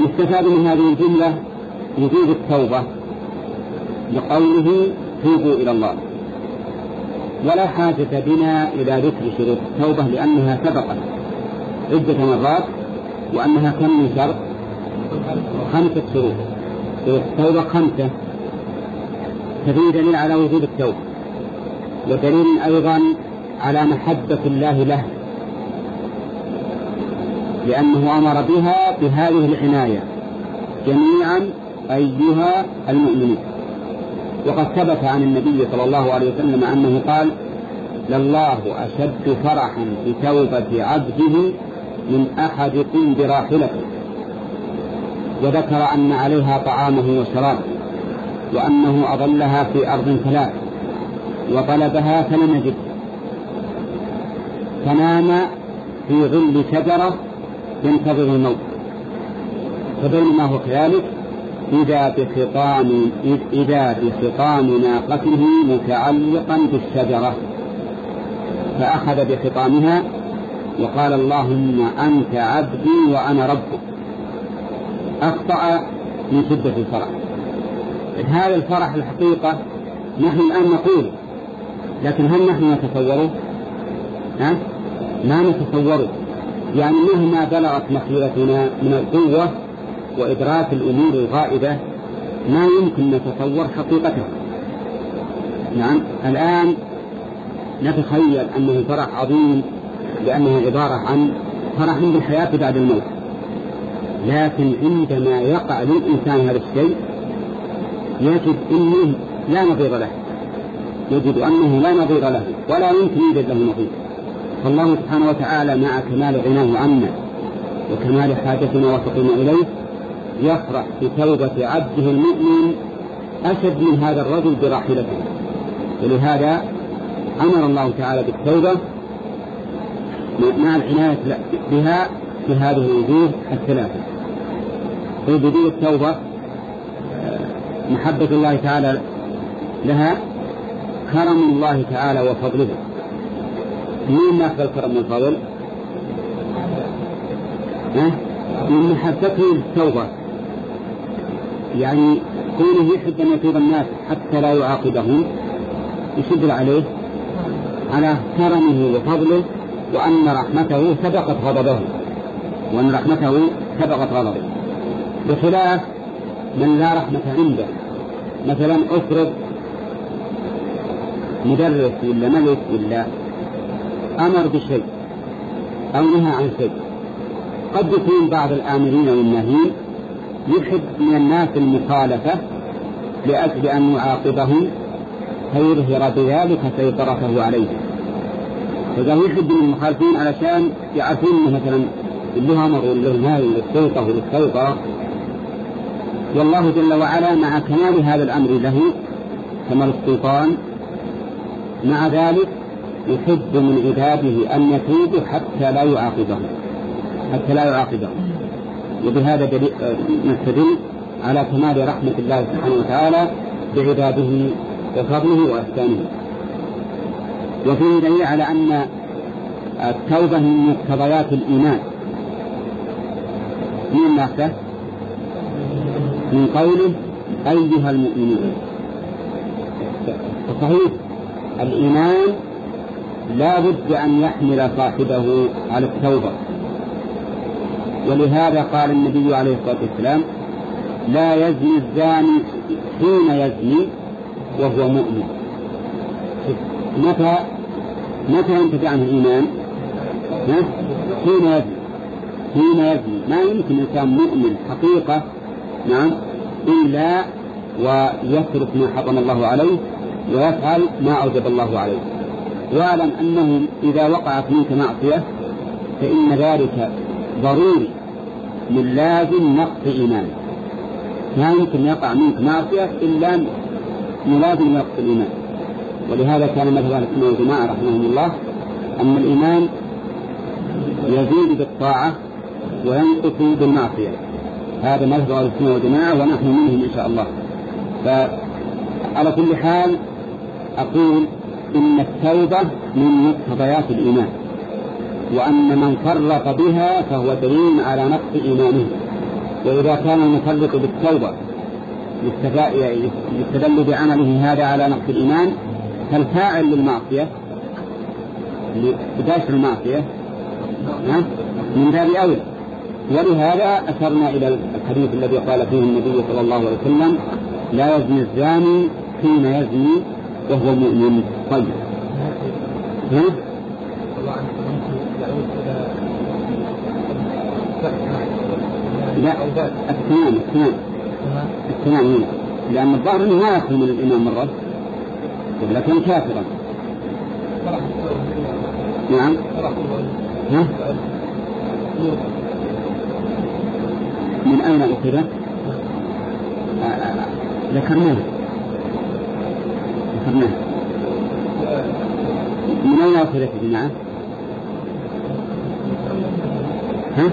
يستفاد من هذه الجملة وجوب التوبة لقوله توبوا إلى الله، ولا حاجة بنا إلى ذكر شروط التوبة لأنها سبقت عدة مرات، وأنها كم من شرط؟ خمسة شروط. شروط التوبة خمسة، ففيه دليل على وجوب التوبة، ودليل أيضا على محبة الله له، لأنه أمر بها بهذه العناية جميعا أيها المؤمنين. وقد ثبت عن النبي صلى الله عليه وسلم أنه قال: لله أشد فرحا بتوبة عبده من أحدكم براحلته، وذكر أن عليها طعامه وشرابه، وأنه أضلها في أرض ثلاث وطلبها فلم يجد، فنام في ظل شجرة ينتظر الموت، فبينما هو كذلك إذا بخطام إذا بخطام ناقته متعلقا بالشجرة، فأخذ بخطامها وقال: اللهم أنت عبدي وأنا ربك. أخطأ من شدة الفرح. هذا الفرح الحقيقة نحن الآن نقول، لكن هل نحن نتصوره؟ ها؟ ما نتصوره. يعني مهما بلغت مخيلتنا من القوة وإدراك الأمور الغائبة ما يمكن نتصور حقيقته. نعم، الآن نتخيل أنه فرح عظيم لأنه عبارة عن فرح بالحياة بعد الموت، لكن عندما يقع للإنسان هذا الشيء يجد أنه لا نظير له، يجد أنه لا نظير له ولا يمكن يوجد له نظير. فالله سبحانه وتعالى مع كمال غناه عنا وكمال حاجتنا وفقنا إليه يفرح بتوبة عبده المؤمن أشد من هذا الرجل براحلته، ولهذا أمر الله تعالى بالتوبة مع العناية بها في هذه الوجوه الثلاثة. وجوب التوبة محبة الله تعالى لها، كرم الله تعالى وفضله. مين ناخذ الكرم والفضل؟ من محبته للتوبة، يعني كونه يحب أن يتوب الناس حتى لا يعاقبهم يشد عليه على كرمه وفضله، وأن رحمته سبقت غضبه وأن رحمته سبقت غضبه، بخلاف من لا رحمة عنده. مثلا أفرض مدرس ولا ملك ولا أمر بشيء أو نهى عن شيء، قد يكون بعض الآمرين والناهين يحب من الناس المخالفة لأجل أن يعاقبهم فيظهر بذلك سيطرته عليهم، فإذا يحب من المخالفين علشان يعرفون مثلا اللي أمر واللي نهى والسلطة والسيطرة. والله جل وعلا مع كمال هذا الأمر له كمال السلطان، مع ذلك يحب من عباده أن يتوبوا حتى لا يعاقبهم حتى لا يعاقبهم وبهذا نستدل على كمال رحمة الله سبحانه وتعالى بعباده وفضله وإحسانه. وفيه دليل على أن التوبة من مقتضيات الإيمان. من ناخذه من قوله أيها المؤمنون. فصحيح الإيمان لا بد أن يحمل صاحبه على التوبة، ولهذا قال النبي عليه الصلاة والسلام: لا يزني الزاني حين يزني وهو مؤمن. متى متى ينتفع عنه الإيمان؟ حين يزني حين يزني ما يمكن إنسان مؤمن حقيقة نعم إلا ويترك ما حرم الله عليه ويفعل ما أوجب الله عليه. واعلم أنه إذا وقعت منك معصية فإن ذلك ضروري من لازم نقص إيمان، ما يمكن يقع منك معصية إلا ملازم نقص الإيمان. ولهذا كان مثل أهل السنة والجماعة رحمهم الله أن الإيمان يزيد بالطاعة وينقص بالمعصية. هذا مذهب أهل السنة والجماعة ونحن منهم إن شاء الله. فعلى كل حال أقول إن التوبة من مقتضيات الإيمان، وأن من فرط بها فهو دليل على نقص إيمانه. وإذا كان المفرط بالتوبة يستدل بعمله هذا على نقص الإيمان، فالفاعل للمعصية لبداية المعصية من باب أولى. ولهذا أشرنا إلى الحديث الذي قال فيه النبي صلى الله عليه وسلم: لا يزني الزاني حين يزني وهو مؤمن. طيب ها؟ لا التمام التمام التمام لأن الظاهر أنه ما يخرج من الإمام مرة لكن كافرا. نعم. ها؟ من أين أخذ؟ ذكرناه ذكرناه من أين أخذت الجماعة؟ ها؟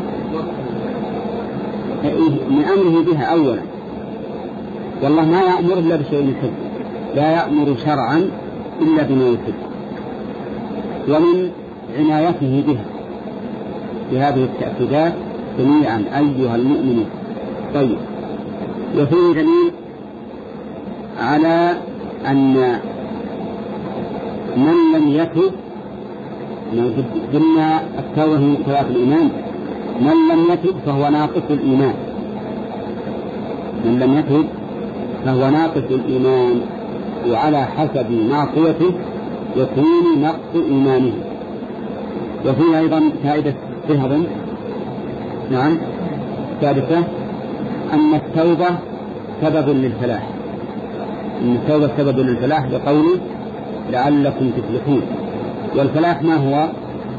من أمره بها أولا، والله ما يأمر إلا بشيء يحب، لا يأمر شرعا إلا بما يحب، ومن عنايته بها بهذه التأكيدات جميعا أيها المؤمنون. طيب، وفيه دليل على أن من لم يتب، قلنا التوبة من ثلاث الإيمان، من لم يتب فهو ناقص الإيمان، من لم يتب فهو ناقص الإيمان، وعلى حسب معصيته يكون نقص إيمانه. وفيه أيضا فائدة سهر نعم ثالثة أن التوبة سبب للفلاح، أن التوبة سبب للفلاح بقوله لعلكم تفلحون. والفلاح ما هو؟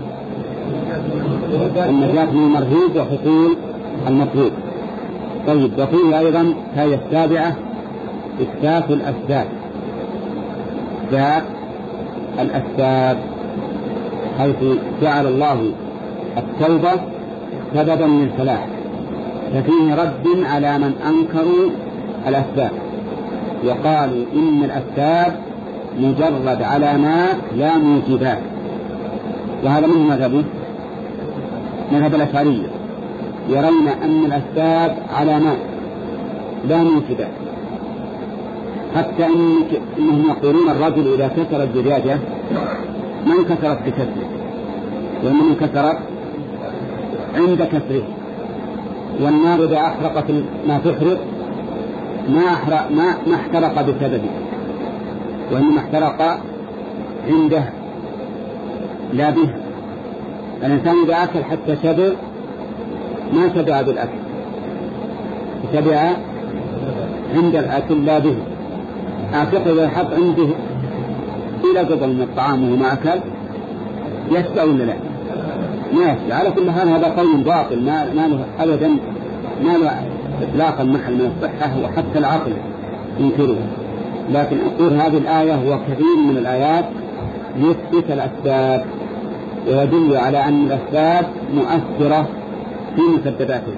النجاة من المرهوب وحصول المطلوب. طيب، وفيه أيضا هي السابعة إثبات الأسباب، إثبات الأسباب حيث جعل الله التوبة سببا للفلاح، ففيه رد على من أنكروا الأسباب وقالوا إن الأسباب مجرد علامات لا موجبات، وهذا من مذهبه مذهب الأشعرية، يرون أن الأسباب علامات لا موجبات، حتى إنهم يقولون الرجل إذا كسر الزجاجة ما انكسرت بكسره، وإنما انكسرت عند كسره، والنار إذا أحرقت ما تحرق ما أحرق ما ما احترق بسببه، وإنما احترق عنده لا به. الإنسان إذا أكل حتى شبع ما شبع بالأكل، شبع عند الأكل لا به. أعتقد إذا حط عنده إلى قبل من الطعام وما أكل يشبع ولا لا؟ ما يشبع. على كل حال هذا قول باطل ما ما له أبدا ما له إطلاقا محل من الصحة، وحتى العقل ينكره. لكن أقول هذه الآية وكثير من الآيات يثبت الأسباب ويدل على أن الأسباب مؤثرة في مسبباتها.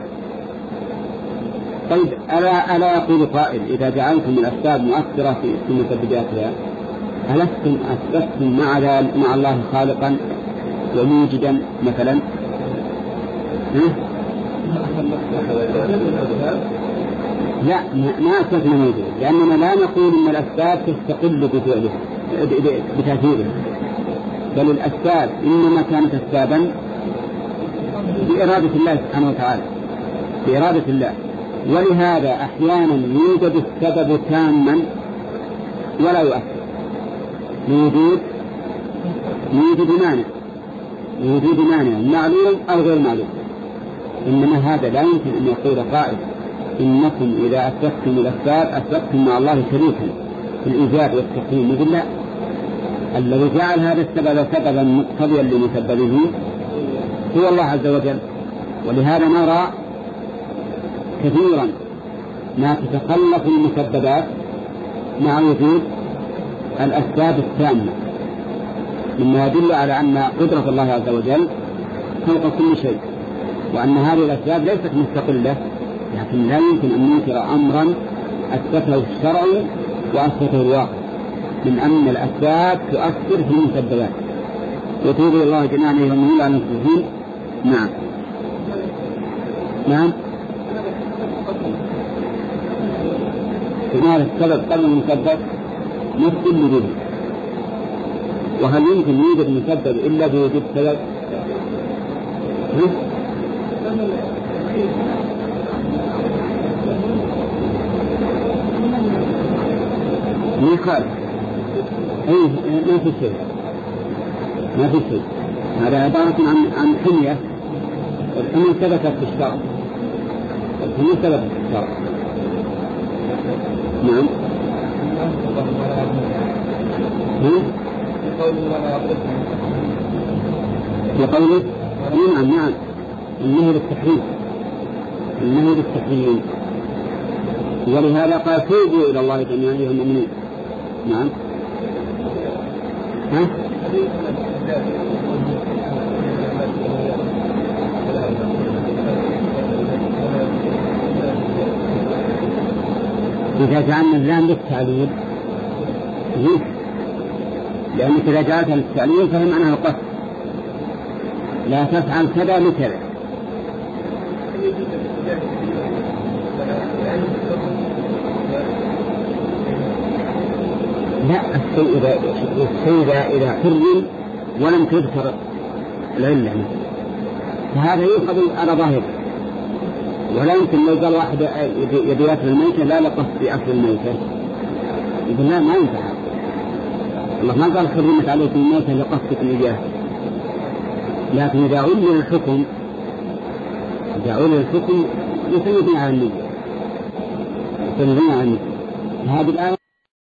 طيب، ألا, ألا يقول قائل إذا جعلتم الأسباب مؤثرة في مسبباتها ألستم أثبتم مع, مع الله خالقا وموجدا مثلا؟ لا، ما أثبتنا موجدا، لأننا لا نقول إن الأسباب تستقل بفعلها بتأثيرها، بل الأسباب إنما كانت أسبابا بإرادة الله سبحانه وتعالى، بإرادة الله. ولهذا أحيانا يوجد السبب تاما ولا يؤثر، لوجود لوجود مانع لوجود مانع معلوم أو غير معلوم. إنما هذا لا يمكن أن يقول قائل إنكم إذا أثبتم الأسباب أثبتم مع الله شريكا في الإيجاد والتقييم. يقول لا، الذي جعل هذا السبب سببا مقتضيا لمسببه هو الله عز وجل. ولهذا نرى كثيرا ما تتخلف المسببات مع وجود الأسباب التامة، مما يدل على أن قدرة الله عز وجل فوق كل شيء، وأن هذه الأسباب ليست مستقلة. لكن لا يمكن أن ننكر أمرا أثبته الشرع وأثبته الواقع من أن الأسباب تؤثر في المسببات. وتوب الله جميعا يوم على المسلمين. نعم نعم هذا السبب قبل المسبب نفس الوجود. وهل يمكن يوجد مسبب إلا بوجود سبب؟ ما قال أي ما في شيء ما في شيء هذا عبارة عن عن حمية. الحمية ثبتت في الشرع الحمية ثبتت في الشرع. نعم في قوله نعم نعم النهي للتحريم النهي للتحريم. ولهذا قال توبوا إلى الله جميعا أيها المؤمنون. نعم ها إذا جعلنا اللام للتعليل لأنك إذا جعلتها للتعليل فهم معناها القصد لا تفعل كذا لكذا. لا الشيء إذا الشيء إذا حرم ولم تذكر العلة فهذا يؤخذ على ظاهره. ولا يمكن لو قال واحد يبي يأكل الميتة لا لقصد بأكل الميتة يقول لا ما ينفع. الله ما قال حرمت عليكم الميتة لقصدكم إياه. لكن إذا علم الحكم إذا علم الحكم يسمى على النية يسمى على النية. هذه الآية